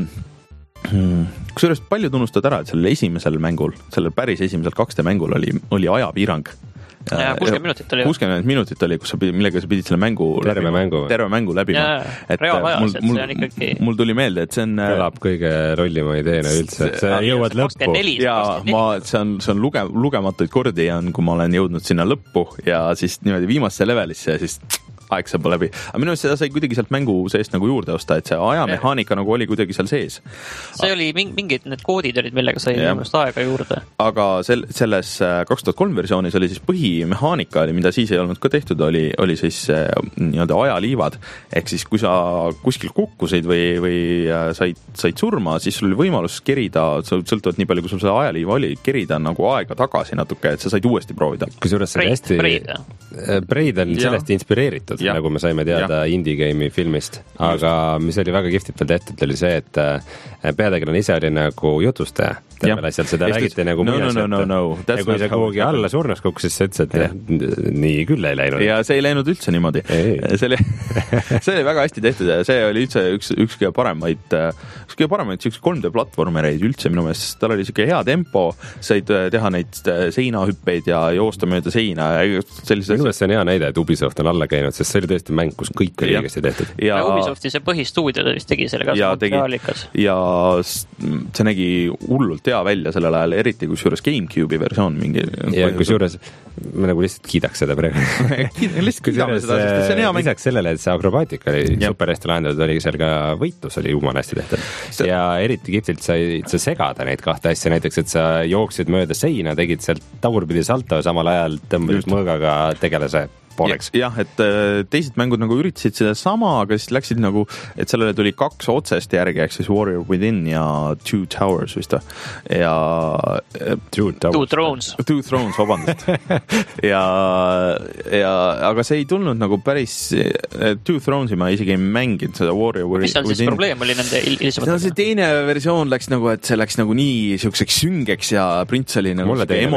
kusjuures palju tunnustad ära, et sellel esimesel mängul, sellel päris esimesel kaks D mängul oli, oli ajapiirang. Ja, kuuskümmend minutit oli. kuuskümmend minutit oli, kus sa pidid, millega sa pidid selle mängu terve läbi, mängu, terve mängu läbima. Reaalajas, et see on ikkagi... Mul tuli meelde, et see on... Kõlab kõige rollima ideena üldse, et sa jõuad lõppu. Ja ma, see on, see on luge, lugematuid kordi on, kui ma olen jõudnud sinna lõppu ja siis niimoodi viimasse levelisse ja siis aeg saab läbi. Aga minu seda sai kuidagi sealt mängu seest nagu juurde osta, et see ajamehaanika nagu oli kuidagi seal sees. See oli mingid need koodid olid, millega sai just aega juurde. Aga sel, selles kaks tuhat kolm versioonis oli siis põhimehaanika, mida siis ei olnud ka tehtud, oli, oli siis nii-öelda ajaliivad. Ehk siis kui sa kuskil kukkusid või, või said, said surma, siis sul oli võimalus kerida, sõltuvalt nii palju, kui sul see ajaliiva oli, kerida nagu aega tagasi natuke, et sa said uuesti proovida. Kusjuures see hästi... Braid on sellest ja. Inspireeritud. Ja. Nagu me saime teada ja. Indie game'i filmist, aga mis oli väga kihvtilt veel tehtud, oli see, et peategelane ise oli nagu jutustaja. Tervel asjal seda räägiti nagu no, muias, no, no, no, no. ja kui sa kuhugi alla surnuks kukkus, siis sa ütlesid, et nii küll ei läinud. Ja see ei läinud üldse niimoodi. See oli, see oli väga hästi tehtud ja see oli üldse üks, üks kõige paremaid, üks kõige paremaid kolm D platvormereid üldse minu meelest. Tal oli siuke hea tempo, said teha neid seinahüppeid ja joosta mööda seina. Minu meelest see on hea näide, et Ubisoft on alla käinud, sest see oli tõesti mäng, kus kõik oli õigesti tehtud. Ja, ja Ubisofti see põhistuudio vist tegi selle ka Montrealikas. Ja see nägi hullult hea välja sellel ajal, eriti kus juures GameCube'i versioon mingi... Ja kus juures me nagu lihtsalt kiidaks seda praegu. Lihtsalt kiidame seda, sest see on hea mäng. Lisaks sellele, et see akrobaatika oli ja. Super hästi lahendatud, oli seal ka võitlus oli jumala hästi tehtud. See... Ja eriti kihvtilt sai sa segada neid kahte asja, näiteks, et sa jooksid mööda seina, tegid sealt tagurpidi salto ja samal ajal tõmbasid mõõgaga tegelase pooleks. Jah, et teised mängud nagu üritasid seda sama, aga siis läksid nagu, et sellele tuli kaks otsest järgi, ehk siis Warrior Within ja Two Towers vist. Ja Two, Two Thrones. Two Thrones, vabandust. ja, ja, aga see ei tulnud nagu päris, Two Thronesi ma isegi ei mänginud seda Warrior Within. Mis seal siis probleem oli nende ilisematega? See teine versioon läks nagu, et see läks nagu nii siukseks süngeks ja prints oli nagu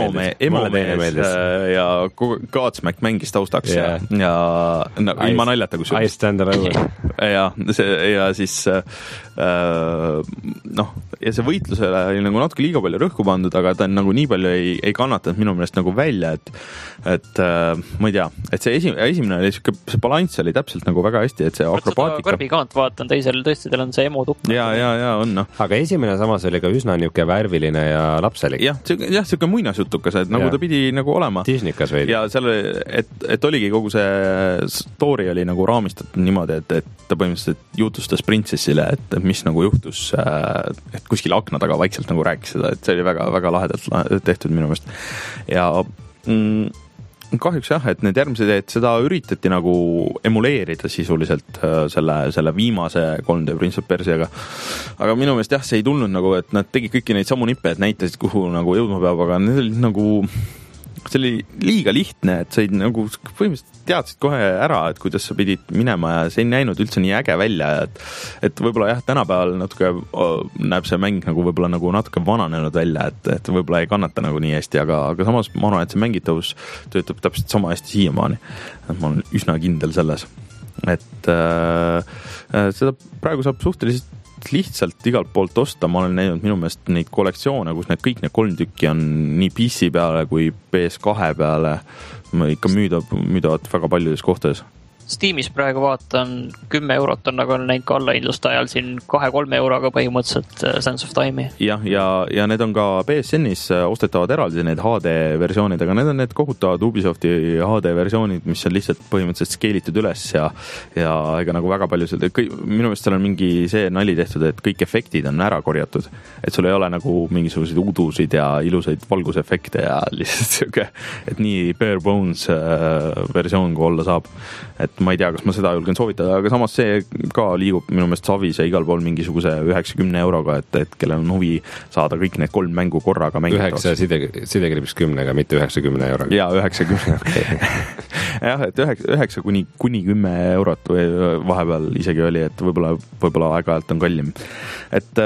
emomees ja Godsmack mängis taustaks. Yeah. Ja no, ilma naljata kus I stand alone. ja, see, ja siis äh, noh, ja see võitlusele oli nagu natuke liiga palju rõhku pandud, aga ta on nagu nii palju ei, ei kannatanud minu meelest nagu välja, et et äh, ma ei tea, et see esim, esimene oli siuke, see balanss oli täpselt nagu väga hästi, et see akrobaatika. Kõrbikaant vaatan, teisel tõesti teil on see emo tukk. Ja, ja, ja on noh. Aga esimene samas oli ka üsna niuke värviline ja lapselik. jah, jah, siuke muinasjutukas, et nagu ja. Ta pidi nagu olema. Disnikas veidi. Ja selle, et, et oligi kogu see story oli nagu raamistatud niimoodi, et, et ta põhimõtteliselt jutustas printsessile, et, et mis nagu juhtus, et kuskil akna taga vaikselt nagu rääkis seda, et see oli väga, väga lahedalt tehtud minu meelest. Ja mm, kahjuks jah, et need järgmised, et seda üritati nagu emuleerida sisuliselt selle, selle viimase kolm D Prince of Persiaga. Aga minu meelest jah, see ei tulnud nagu, et nad tegid kõiki neid samu nippe, et näitasid, kuhu nagu jõudma peab, aga need olid nagu... see oli liiga lihtne, et said nagu põhimõtteliselt teadsid kohe ära, et kuidas sa pidid minema ja see ei näinud üldse nii äge välja, et, et võib-olla jah, tänapäeval natuke näeb see mäng nagu võib-olla nagu natuke vananenud välja, et, et võib-olla ei kannata nagu nii hästi, aga, aga samas ma arvan, et see mängitavus töötab täpselt sama hästi siiamaani. Ma olen üsna kindel selles, et äh, seda praegu saab suhteliselt lihtsalt igalt poolt osta, ma olen näinud minu meelest neid kollektsioone, kus need kõik need kolm tükki on nii P C peale kui P S kahe peale ikka müüdavad, müüdavad väga paljudes kohtades. Steamis praegu vaatan, kümme eurot on, nagu on näinud ka allahindluste ajal siin kahe-kolme euroga põhimõtteliselt Sands of Time'i. Jah, ja, ja need on ka P S N-is ostetavad eraldi need H D versioonid, aga need on need kohutavad Ubisofti H D versioonid, mis on lihtsalt põhimõtteliselt skeelitud üles ja, ja ega nagu väga palju seda, minu meelest seal on mingi see nali tehtud, et kõik efektid on ära korjatud, et sul ei ole nagu mingisuguseid udusid ja ilusaid valgusefekte ja lihtsalt siuke, et nii bare bones versioon kui olla saab, et ma ei tea, kas ma seda julgen soovitada, aga samas see ka liigub minu meelest Savis ja igal pool mingisuguse üheksakümne euroga, et, et kellel on huvi saada kõik need kolm mängu korraga mängida. Üheksa side, sidekriips kümnega, mitte üheksakümne euroga. Jaa, üheksakümne. Jah, et üheksa, üheksa kuni, kuni kümme eurot või vahepeal isegi oli, et võib-olla, võib-olla aeg-ajalt on kallim. Et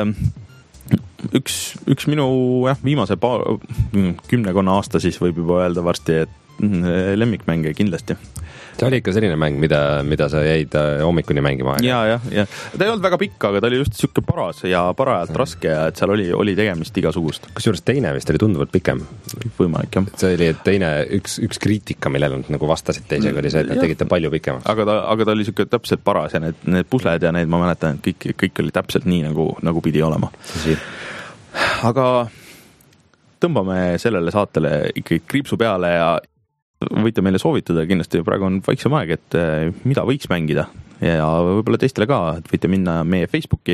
üks, üks minu jah, viimase paar, kümnekonna aasta siis võib juba öelda varsti, et lemmikmänge kindlasti. See oli ikka selline mäng, mida, mida sa jäid hommikuni mängima. Ja, ja, ja. Ta ei olnud väga pikk, aga ta oli just siuke paras ja parajalt raske ja et seal oli, oli tegemist igasugust. Kas juures teine vist oli tunduvalt pikem? Võimalik, jah. See oli teine, üks, üks kriitika, millel on nagu vastasid teisega, oli see, et nad tegid ta palju pikemaks. Aga ta, aga ta oli siuke täpselt paras ja need, need pusled ja need, ma mäletan, et kõik, kõik oli täpselt nii, nagu, nagu pidi olema. Aga tõmbame sellele saatele ikkagi kriipsu peale ja võite meile soovitada, kindlasti praegu on vaiksem aeg, et mida võiks mängida ja võib-olla teistele ka, et võite minna meie Facebooki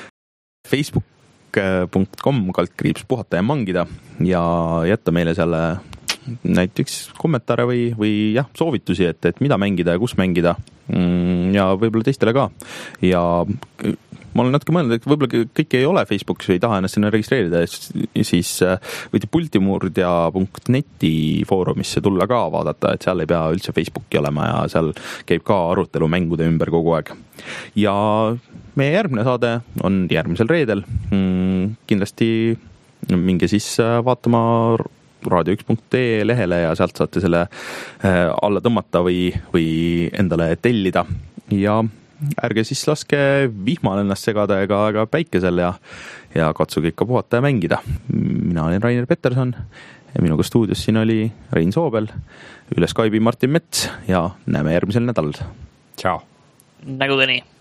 facebook punkt com kaldkriips puhata ja mangida ja jätta meile selle näiteks kommentaare või, või jah, soovitusi, et, et mida mängida ja kus mängida ja võib-olla teistele ka ja ma olen natuke mõelnud, et võib-olla kõik ei ole Facebookis või ei taha ennast sinna registreerida, siis võite pultimurdja punkt neti foorumisse tulla ka vaadata, et seal ei pea üldse Facebooki olema ja seal käib ka arutelu mängude ümber kogu aeg. Ja meie järgmine saade on järgmisel reedel. Kindlasti minge siis vaatama raadio üks punkt ee lehele ja sealt saate selle alla tõmmata või, või endale tellida ja ärge siis laske vihmal ennast segada ega, ega päikesel ja, ja katsuge ikka puhata ja mängida. Mina olen Rainer Peterson ja minuga stuudios siin oli Rein Soobel, üle Skype'i Martin Mets ja näeme järgmisel nädalal. Ciao! Nägudeni!